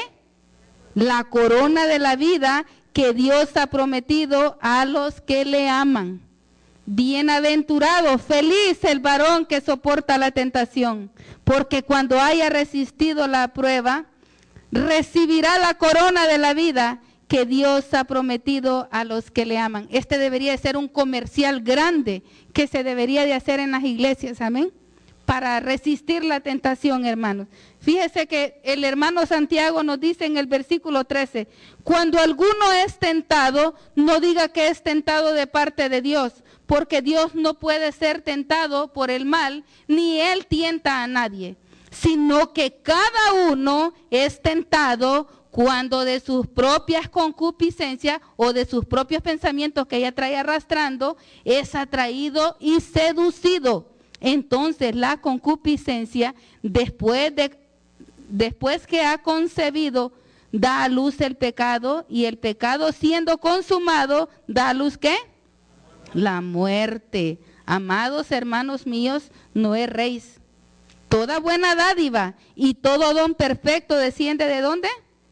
La corona de la vida que Dios ha prometido a los que le aman. Bienaventurado, feliz el varón que soporta la tentación, porque cuando haya resistido la prueba, recibirá la corona de la vida que Dios ha prometido a los que le aman. Este debería ser un comercial grande que se debería de hacer en las iglesias, amén, para resistir la tentación, hermanos. Fíjese que el hermano Santiago nos dice en el versículo trece, cuando alguno es tentado, no diga que es tentado de parte de Dios, porque Dios no puede ser tentado por el mal, ni Él tienta a nadie, sino que cada uno es tentado cuando de sus propias concupiscencias o de sus propios pensamientos que ella trae arrastrando, es atraído y seducido. Entonces la concupiscencia, después, de, después que ha concebido, da a luz el pecado, y el pecado siendo consumado, da a luz ¿qué? La muerte. Amados hermanos míos, no erréis. Toda buena dádiva y todo don perfecto desciende ¿de dónde?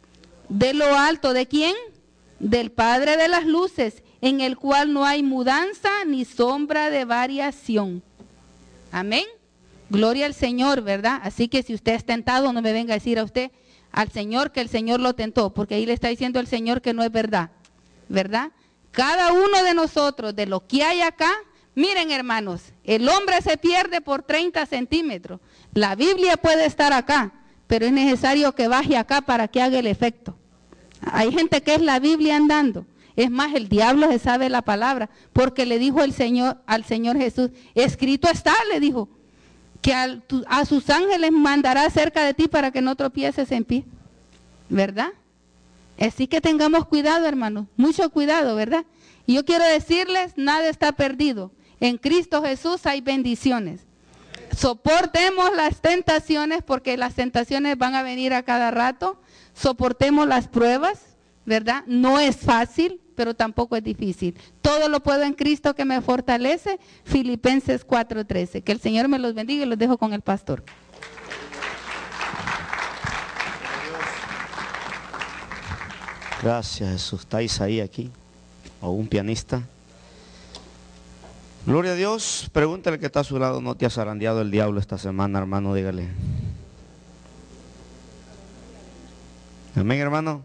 De lo alto. ¿De quién? Del Padre de las luces, en el cual no hay mudanza ni sombra de variación. Amén. Gloria al Señor, ¿verdad? Así que si usted es tentado, no me venga a decir a usted, al Señor, que el Señor lo tentó, porque ahí le está diciendo el Señor que no es verdad, ¿verdad? Cada uno de nosotros, de lo que hay acá, miren hermanos, el hombre se pierde por treinta centímetros. La Biblia puede estar acá, pero es necesario que baje acá para que haga el efecto. Hay gente que es la Biblia andando. Es más, el diablo se sabe la palabra, porque le dijo el Señor al Señor Jesús, escrito está, le dijo, que a, tu, a sus ángeles mandará cerca de ti para que no tropieces en pie, ¿verdad? Así que tengamos cuidado, hermanos, mucho cuidado, ¿verdad? Y yo quiero decirles, nada está perdido. En Cristo Jesús hay bendiciones. Soportemos las tentaciones, porque las tentaciones van a venir a cada rato. Soportemos las pruebas, ¿verdad? No es fácil, pero tampoco es difícil. Todo lo puedo en Cristo que me fortalece. Filipenses cuatro trece. Que el Señor me los bendiga y los dejo con el pastor. Gracias, Jesús. ¿Está Isaí aquí? ¿O un pianista? Gloria a Dios. Pregúntale que está a su lado, ¿no te ha zarandeado el diablo esta semana, hermano? Dígale. Amén, hermano.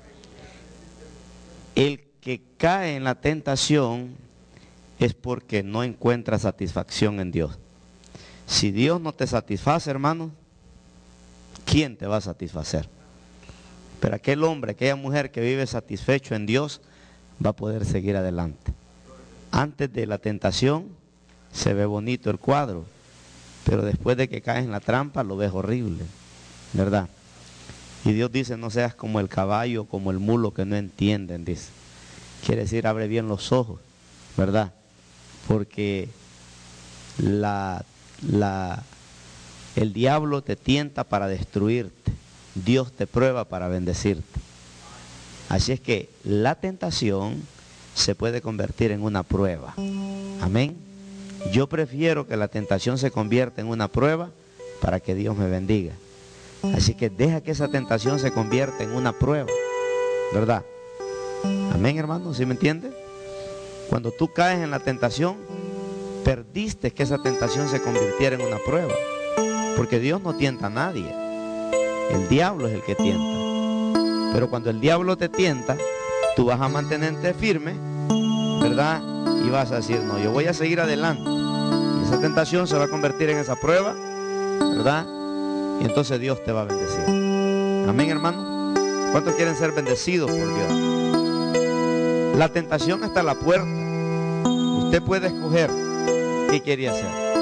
El que cae en la tentación es porque no encuentra satisfacción en Dios. Si Dios no te satisface, hermano, ¿quién te va a satisfacer? Pero aquel hombre, aquella mujer que vive satisfecho en Dios, va a poder seguir adelante. Antes de la tentación se ve bonito el cuadro, pero después de que caes en la trampa lo ves horrible, ¿verdad? Y Dios dice, no seas como el caballo, como el mulo que no entienden, dice. Quiere decir, abre bien los ojos, ¿verdad? Porque la, la, el diablo te tienta para destruirte. Dios te prueba para bendecirte. Así es que la tentación se puede convertir en una prueba. Amén. Yo prefiero que la tentación se convierta en una prueba para que Dios me bendiga. Así que deja que esa tentación se convierta en una prueba, ¿verdad? Amén, hermano, ¿sí me entiende? Cuando tú caes en la tentación, perdiste que esa tentación se convirtiera en una prueba. Porque Dios no tienta a nadie. El diablo es el que tienta. Pero cuando el diablo te tienta, tú vas a mantenerte firme, ¿verdad? Y vas a decir, no, yo voy a seguir adelante. Y esa tentación se va a convertir en esa prueba, ¿verdad? Y entonces Dios te va a bendecir. Amén, hermano. ¿Cuántos quieren ser bendecidos por Dios? La tentación está a la puerta. Usted puede escoger qué quiere hacer.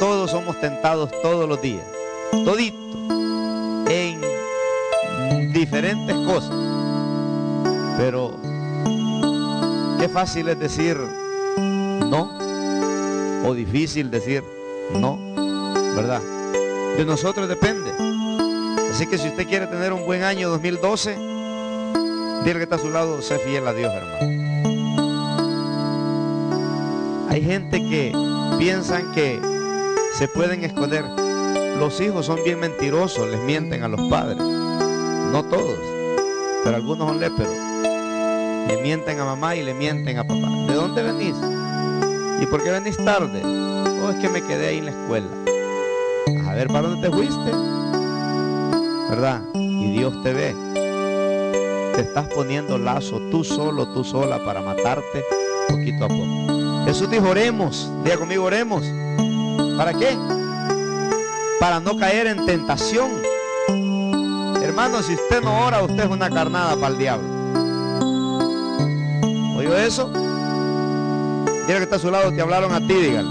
todos somos tentados todos los días, todito, en diferentes cosas. Pero qué fácil es decir no, o difícil decir no, ¿verdad? De nosotros depende. Así que si usted quiere tener un buen año dos mil doce, dile que está a su lado, sé fiel a Dios, hermano. Hay gente que piensan que se pueden esconder. Los hijos son bien mentirosos, les mienten a los padres. No todos, pero algunos son léperos. Le mienten a mamá y le mienten a papá. ¿De dónde venís? ¿Y por qué venís tarde? Oh, es que me quedé ahí en la escuela. A ver, ¿para dónde te fuiste? ¿Verdad? Y Dios te ve. Te estás poniendo lazo tú solo, tú sola, para matarte poquito a poco. Jesús dijo, oremos. Diga conmigo, oremos. ¿Para qué? Para no caer en tentación. Hermano, si usted no ora, usted es una carnada para el diablo. ¿Oyó eso? Dile que está a su lado, te hablaron a ti, dígale.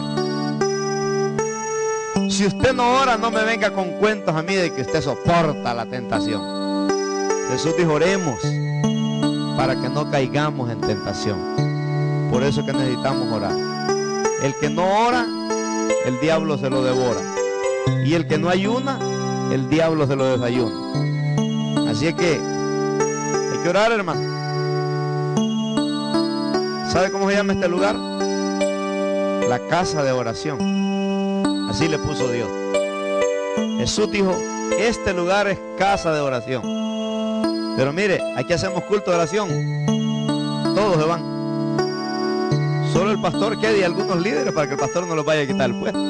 Si usted no ora, no me venga con cuentos a mí de que usted soporta la tentación. Jesús dijo, oremos para que no caigamos en tentación. Por eso es que necesitamos orar. El que no ora, el diablo se lo devora. Y el que no ayuna, el diablo se lo desayuna. Así es que hay que orar, hermano. ¿Sabe cómo se llama este lugar? La casa de oración. Así le puso Dios. Jesús dijo, este lugar es casa de oración. Pero mire, aquí hacemos culto de oración. Todos se van. Solo el pastor queda y algunos líderes para que el pastor no los vaya a quitar el puesto.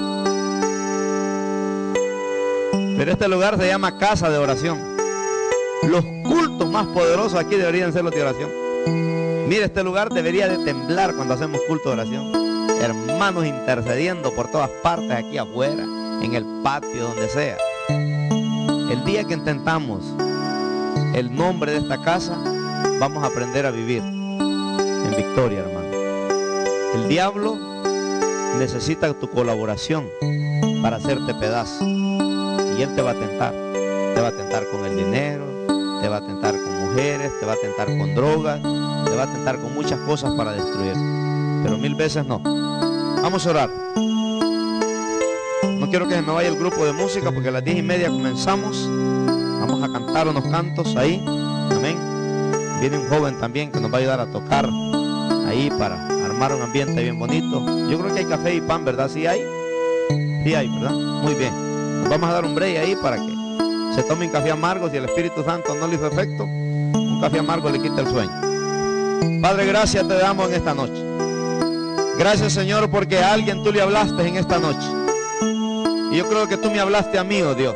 Pero este lugar se llama casa de oración. Los cultos más poderosos aquí deberían ser los de oración. Mire, este lugar debería de temblar cuando hacemos culto de oración. Hermanos intercediendo por todas partes, aquí afuera, en el patio, donde sea. El día que intentamos el nombre de esta casa, vamos a aprender a vivir en victoria, hermano. El diablo necesita tu colaboración para hacerte pedazo. Y él te va a tentar. Te va a tentar con el dinero, te va a tentar con mujeres, te va a tentar con drogas, te va a tentar con muchas cosas para destruir. Pero mil veces no. Vamos a orar. No quiero que se me vaya el grupo de música porque a las diez y media comenzamos. Vamos a cantar unos cantos ahí. Amén. Viene un joven también que nos va a ayudar a tocar ahí para armar un ambiente bien bonito. Yo creo que hay café y pan, ¿verdad? ¿Sí hay? Sí hay, ¿verdad? Muy bien. Nos vamos a dar un break ahí para que se tome un café amargo. Si el Espíritu Santo no le hizo efecto, un café amargo le quita el sueño. Padre, gracias te damos en esta noche. Gracias, Señor, porque a alguien tú le hablaste en esta noche. Y yo creo que tú me hablaste a mí, oh Dios.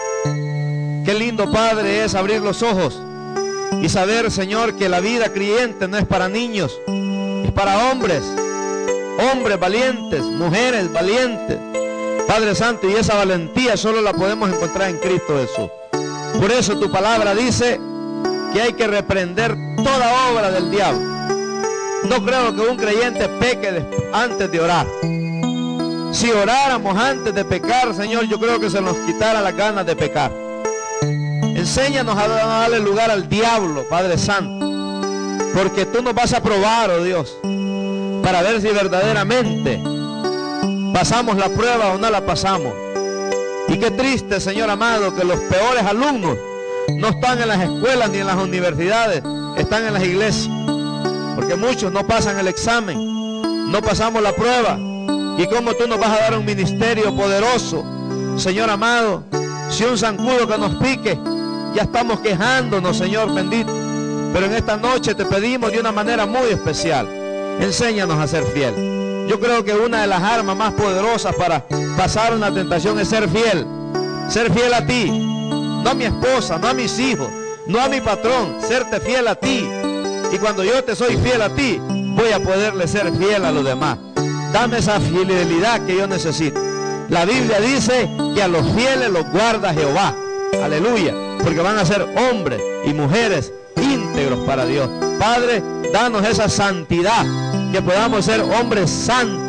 Qué lindo, Padre, es abrir los ojos y saber, Señor, que la vida creyente no es para niños, es para hombres, hombres valientes, mujeres valientes, Padre Santo, y esa valentía solo la podemos encontrar en Cristo Jesús. Por eso tu palabra dice que hay que reprender toda obra del diablo. No creo que un creyente peque antes de orar. Si oráramos antes de pecar, Señor, yo creo que se nos quitara las ganas de pecar. Enséñanos a darle lugar al diablo, Padre Santo, porque tú nos vas a probar, oh Dios, para ver si verdaderamente pasamos la prueba o no la pasamos. Y qué triste, Señor amado, que los peores alumnos no están en las escuelas ni en las universidades, están en las iglesias, porque muchos no pasan el examen, no pasamos la prueba. Y cómo tú nos vas a dar un ministerio poderoso, Señor amado, si un zancudo que nos pique, ya estamos quejándonos, Señor bendito. Pero en esta noche te pedimos de una manera muy especial, enséñanos a ser fiel. Yo creo que una de las armas más poderosas para pasar una tentación es ser fiel. Ser fiel a ti, no a mi esposa, no a mis hijos, no a mi patrón, serte fiel a ti. Y cuando yo te soy fiel a ti, voy a poderle ser fiel a los demás. Dame esa fidelidad que yo necesito. La Biblia dice que a los fieles los guarda Jehová. Aleluya. Porque van a ser hombres y mujeres íntegros para Dios. Padre, danos esa santidad, que podamos ser hombres santos,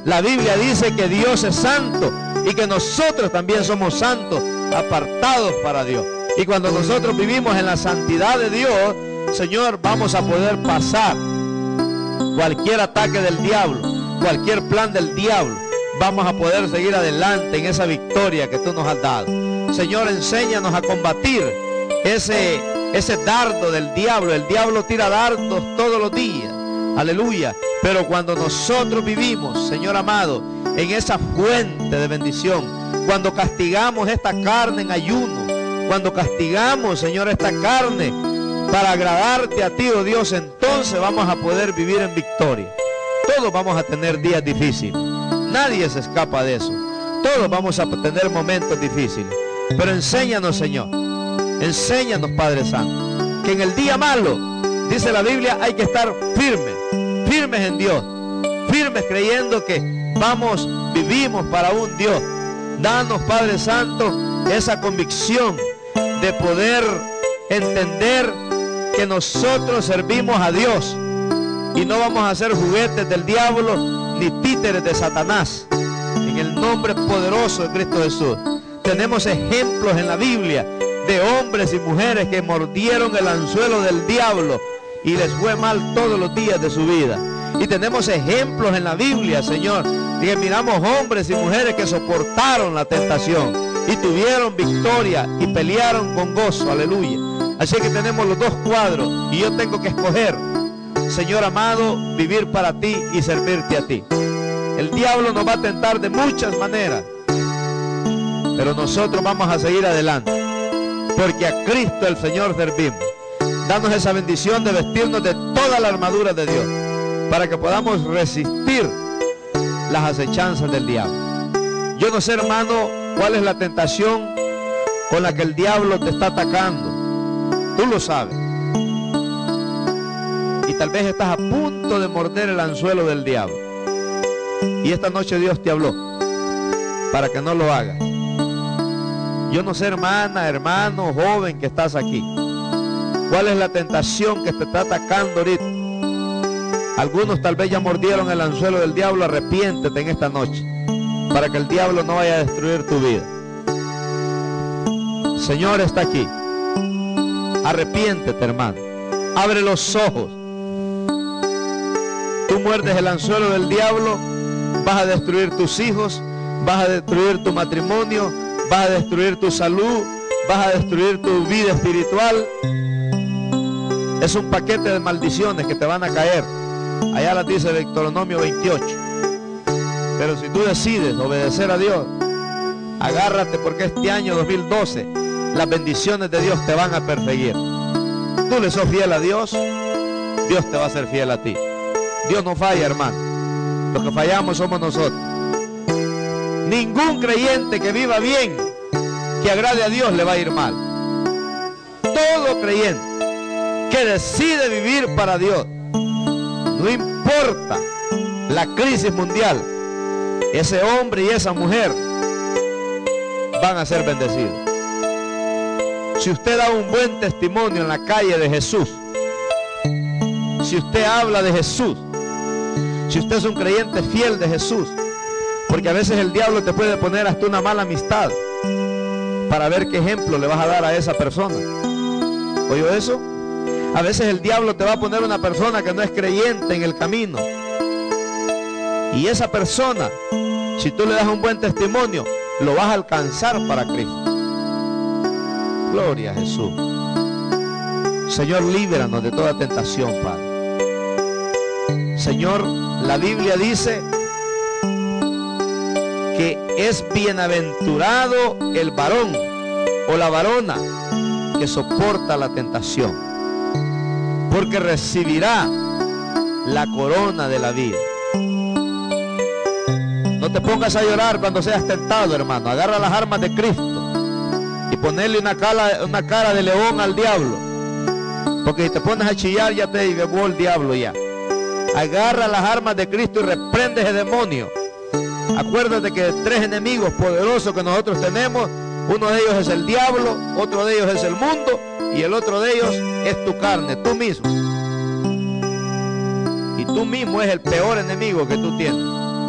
La Biblia dice que Dios es santo y que nosotros también somos santos, apartados para Dios. Y cuando nosotros vivimos en la santidad de Dios, Señor, vamos a poder pasar cualquier ataque del diablo, cualquier plan del diablo. Vamos a poder seguir adelante en esa victoria que tú nos has dado. Señor, enséñanos a combatir ese, ese dardo del diablo. El diablo tira dardos todos los días. Aleluya. Pero cuando nosotros vivimos, Señor amado, en esa fuente de bendición, cuando castigamos esta carne en ayuno, cuando castigamos, Señor, esta carne para agradarte a ti, oh Dios, entonces vamos a poder vivir en victoria. Todos vamos a tener días difíciles. Nadie se escapa de eso. Todos vamos a tener momentos difíciles. Pero enséñanos, Señor. Enséñanos, Padre Santo, que en el día malo, dice la Biblia, hay que estar firmes. Firmes en Dios. Firmes creyendo que vamos, vivimos para un Dios. Danos, Padre Santo, esa convicción de poder entender que nosotros servimos a Dios y no vamos a ser juguetes del diablo ni títeres de Satanás. En el nombre poderoso de Cristo Jesús. Tenemos ejemplos en la Biblia de hombres y mujeres que mordieron el anzuelo del diablo y les fue mal todos los días de su vida. Y tenemos ejemplos en la Biblia, Señor, que miramos hombres y mujeres que soportaron la tentación y tuvieron victoria y pelearon con gozo, aleluya. Así que tenemos los dos cuadros y yo tengo que escoger, Señor amado, vivir para ti y servirte a ti. El diablo nos va a tentar de muchas maneras, pero nosotros vamos a seguir adelante, porque a Cristo el Señor servimos. Danos esa bendición de vestirnos de toda la armadura de Dios, para que podamos resistir las acechanzas del diablo. Yo no sé, hermano, cuál es la tentación con la que el diablo te está atacando. Tú lo sabes. Y tal vez estás a punto de morder el anzuelo del diablo. Y esta noche Dios te habló para que no lo hagas. Yo no sé, hermana, hermano, joven que estás aquí, cuál es la tentación que te está atacando ahorita. Algunos tal vez ya mordieron el anzuelo del diablo. Arrepiéntete en esta noche para que el diablo no vaya a destruir tu vida. Señor está aquí. Arrepiéntete, hermano. Abre los ojos. Tú muerdes el anzuelo del diablo, vas a destruir tus hijos, vas a destruir tu matrimonio, vas a destruir tu salud, vas a destruir tu vida espiritual. Es un paquete de maldiciones que te van a caer. Allá las dice Deuteronomio veintiocho. Pero si tú decides obedecer a Dios, agárrate, porque este año dos mil doce las bendiciones de Dios te van a perseguir. Tú le sos fiel a Dios, Dios te va a ser fiel a ti. Dios no falla, hermano. Los que fallamos somos nosotros. Ningún creyente que viva bien, que agrade a Dios, le va a ir mal. Todo creyente que decide vivir para Dios, no importa la crisis mundial, ese hombre y esa mujer van a ser bendecidos. Si usted da un buen testimonio en la calle de Jesús, si usted habla de Jesús, si usted es un creyente fiel de Jesús, porque a veces el diablo te puede poner hasta una mala amistad para ver qué ejemplo le vas a dar a esa persona. ¿Oyó eso? A veces el diablo te va a poner una persona que no es creyente en el camino. Y esa persona, si tú le das un buen testimonio, lo vas a alcanzar para Cristo. Gloria a Jesús. Señor, líbranos de toda tentación, Padre. Señor, la Biblia dice que es bienaventurado el varón o la varona que soporta la tentación, porque recibirá la corona de la vida. No te pongas a llorar cuando seas tentado, hermano. Agarra las armas de Cristo y ponerle una cara, una cara de león al diablo, porque si te pones a chillar ya te llevó el diablo ya. Agarra las armas de Cristo y reprende ese demonio. Acuérdate que tres enemigos poderosos que nosotros tenemos, uno de ellos es el diablo, otro de ellos es el mundo y el otro de ellos es tu carne, tú mismo. Y tú mismo es el peor enemigo que tú tienes.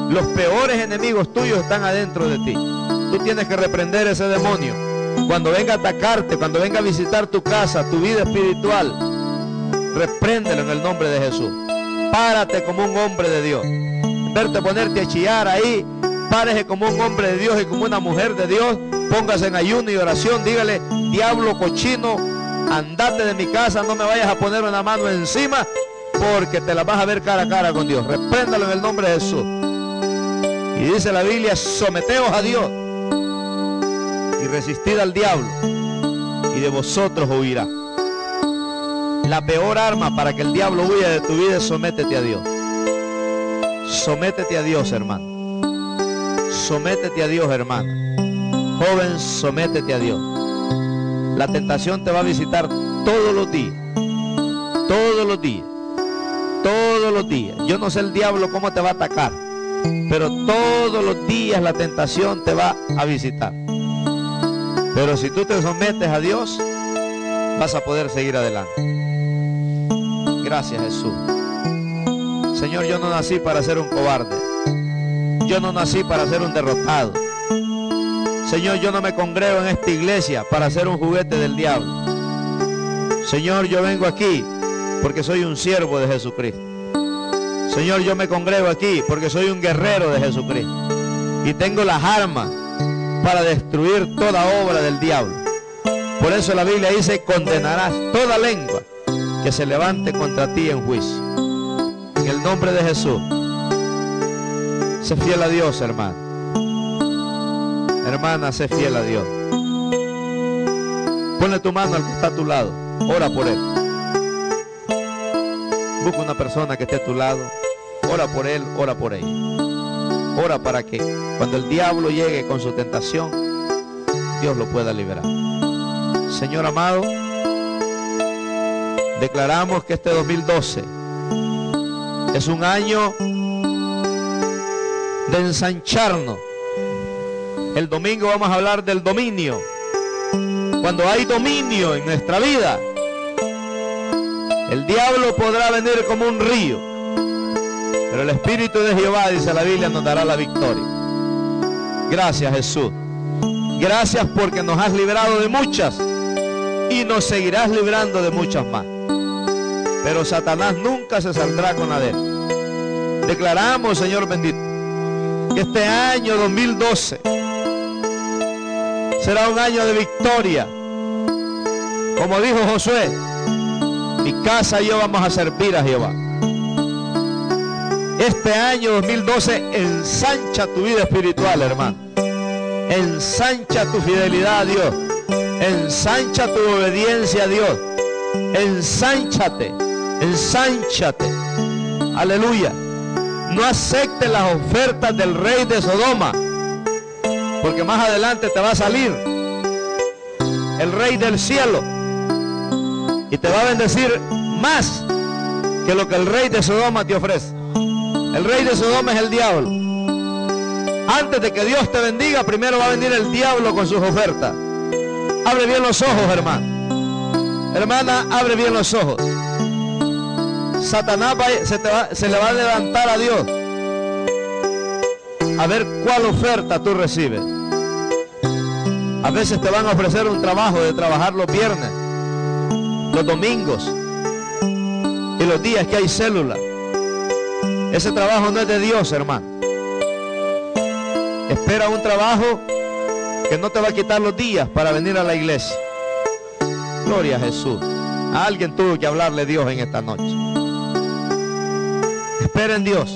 Los peores enemigos tuyos están adentro de ti. Tú tienes que reprender ese demonio. Cuando venga a atacarte, cuando venga a visitar tu casa, tu vida espiritual, repréndelo en el nombre de Jesús. Párate como un hombre de Dios. En vez de ponerte a chillar ahí, párese como un hombre de Dios y como una mujer de Dios. Póngase en ayuno y oración. Dígale: diablo cochino, andate de mi casa, no me vayas a poner una mano encima, porque te la vas a ver cara a cara con Dios. Repréndalo en el nombre de Jesús. Y dice la Biblia: someteos a Dios y resistid al diablo, y de vosotros huirá. La peor arma para que el diablo huya de tu vida es sométete a Dios. Sométete a Dios, hermano. Sométete a Dios, hermano. Joven, sométete a Dios. La tentación te va a visitar todos los días. Todos los días. Todos los días. Yo no sé el diablo cómo te va a atacar, pero todos los días la tentación te va a visitar. Pero si tú te sometes a Dios, vas a poder seguir adelante. Gracias, Jesús. Señor, yo no nací para ser un cobarde. Yo no nací para ser un derrotado. Señor, yo no me congrego en esta iglesia para ser un juguete del diablo. Señor, yo vengo aquí porque soy un siervo de Jesucristo. Señor, yo me congrego aquí porque soy un guerrero de Jesucristo. Y tengo las armas para destruir toda obra del diablo. Por eso la Biblia dice: condenarás toda lengua que se levante contra ti en juicio. En el nombre de Jesús. Sé fiel a Dios, hermano. Hermana, sé fiel a Dios. Ponle tu mano al que está a tu lado. Ora por él. Busca una persona que esté a tu lado. Ora por él, ora por ella. Ora para que cuando el diablo llegue con su tentación, Dios lo pueda liberar. Señor amado, declaramos que este dos mil doce es un año de ensancharnos. El domingo vamos a hablar del dominio. Cuando hay dominio en nuestra vida, el diablo podrá venir como un río, pero el Espíritu de Jehová, dice la Biblia, nos dará la victoria. Gracias, Jesús. Gracias porque nos has librado de muchas y nos seguirás librando de muchas más. Pero Satanás nunca se saldrá con la de él. Declaramos, Señor bendito, que este año dos mil doce será un año de victoria. Como dijo Josué: mi casa y yo vamos a servir a Jehová. Este año dos mil doce ensancha tu vida espiritual, hermano. Ensancha tu fidelidad a Dios. Ensancha tu obediencia a Dios. Ensánchate, ensánchate. Aleluya. No aceptes las ofertas del rey de Sodoma, porque más adelante te va a salir el rey del cielo y te va a bendecir más que lo que el rey de Sodoma te ofrece. El rey de Sodoma es el diablo. Antes de que Dios te bendiga, primero va a venir el diablo con sus ofertas. Abre bien los ojos, hermano. Hermana, abre bien los ojos. Satanás va, se, te va, se le va a levantar a Dios a ver cuál oferta tú recibes. A veces te van a ofrecer un trabajo de trabajar los viernes, los domingos y los días que hay célula. Ese trabajo no es de Dios, hermano. Espera un trabajo que no te va a quitar los días para venir a la iglesia. Gloria a Jesús. A alguien tuvo que hablarle Dios en esta noche. Espera en Dios.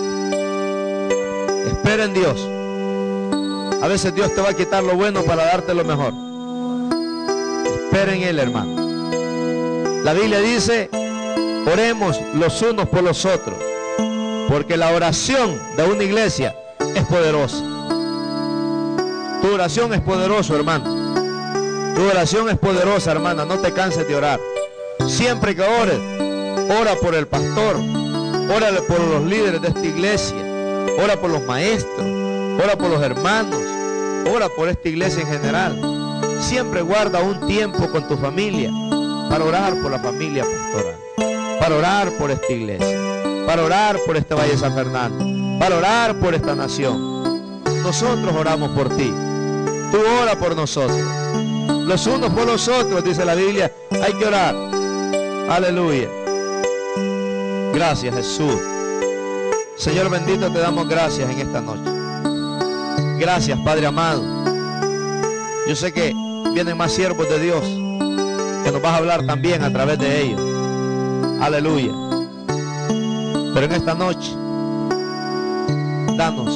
Espera en Dios. A veces Dios te va a quitar lo bueno para darte lo mejor. Espera en Él, hermano. La Biblia dice: oremos los unos por los otros, porque la oración de una iglesia es poderosa. Tu oración es poderosa, hermano. Tu oración es poderosa, hermana. No te canses de orar. Siempre que ores, ora por el pastor, ora por los líderes de esta iglesia, ora por los maestros, ora por los hermanos, ora por esta iglesia en general. Siempre guarda un tiempo con tu familia para orar por la familia pastoral, para orar por esta iglesia, para orar por este Valle San Fernando. para orar por esta nación. Nosotros oramos por ti. Tú ora por nosotros. Los unos por los otros, dice la Biblia. Hay que orar. Aleluya. Gracias, Jesús. Señor bendito, te damos gracias en esta noche. Gracias, Padre amado. Yo sé que vienen más siervos de Dios, que nos vas a hablar también a través de ellos. Aleluya. Pero en esta noche, danos,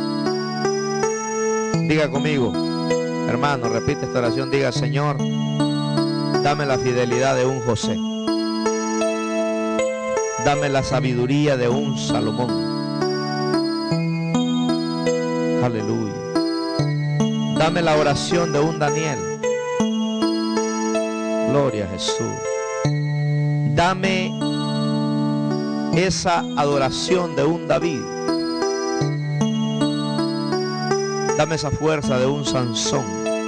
diga conmigo, hermano, repite esta oración, diga: Señor, dame la fidelidad de un José, dame la sabiduría de un Salomón. Aleluya. Dame la oración de un Daniel. Gloria a Jesús. Dame esa adoración de un David. Dame esa fuerza de un Sansón.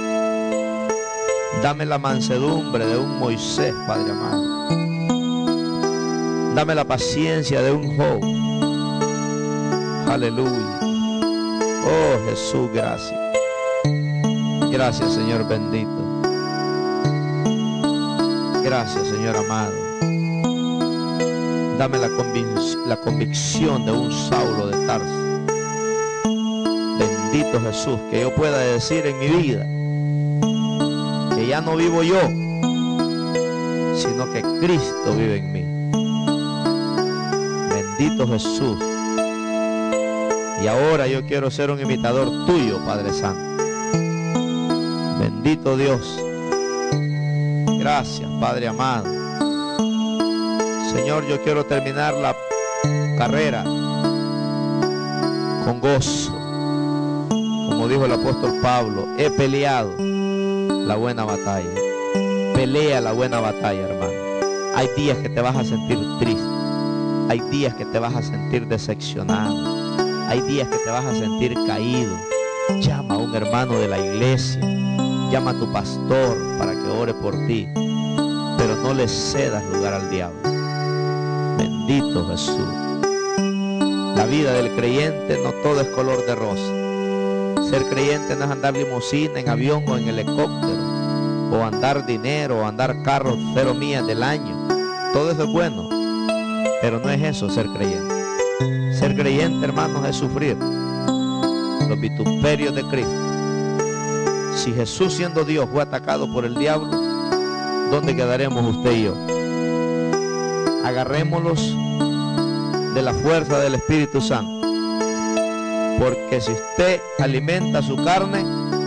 Dame la mansedumbre de un Moisés, Padre amado. Dame la paciencia de un Job. Aleluya. Oh Jesús, gracias. Gracias, Señor bendito. Gracias, Señor amado. Dame la, convic- la convicción de un Saulo de Tarso. Bendito Jesús, que yo pueda decir en mi vida que ya no vivo yo, sino que Cristo vive en mí. Bendito Jesús. Y ahora yo quiero ser un imitador tuyo, Padre Santo. Bendito Dios. Gracias, Padre amado. Señor, yo quiero terminar la carrera con gozo. Como dijo el apóstol Pablo, he peleado la buena batalla. Pelea la buena batalla, hermano. Hay días que te vas a sentir triste. Hay días que te vas a sentir decepcionado. Hay días que te vas a sentir caído. Llama a un hermano de la iglesia. Llama a tu pastor para que ore por ti. Pero no le cedas lugar al diablo. Bendito Jesús. La vida del creyente no todo es color de rosa. Ser creyente no es andar limusina, en avión o en helicóptero, o andar dinero, o andar carros cero millas del año. Todo eso es bueno, pero no es eso ser creyente. Ser creyente, hermanos, es sufrir los vituperios de Cristo. Si Jesús, siendo Dios, fue atacado por el diablo, ¿dónde quedaremos usted y yo? Agarrémoslos de la fuerza del Espíritu Santo. Porque si usted alimenta su carne,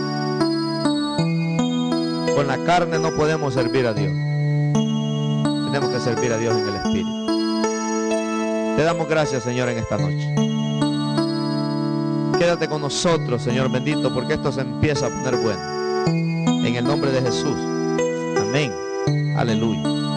con la carne no podemos servir a Dios. Tenemos que servir a Dios en el Espíritu. Te damos gracias, Señor, en esta noche. Quédate con nosotros, Señor bendito, porque esto se empieza a poner bueno. En el nombre de Jesús. Amén. Aleluya.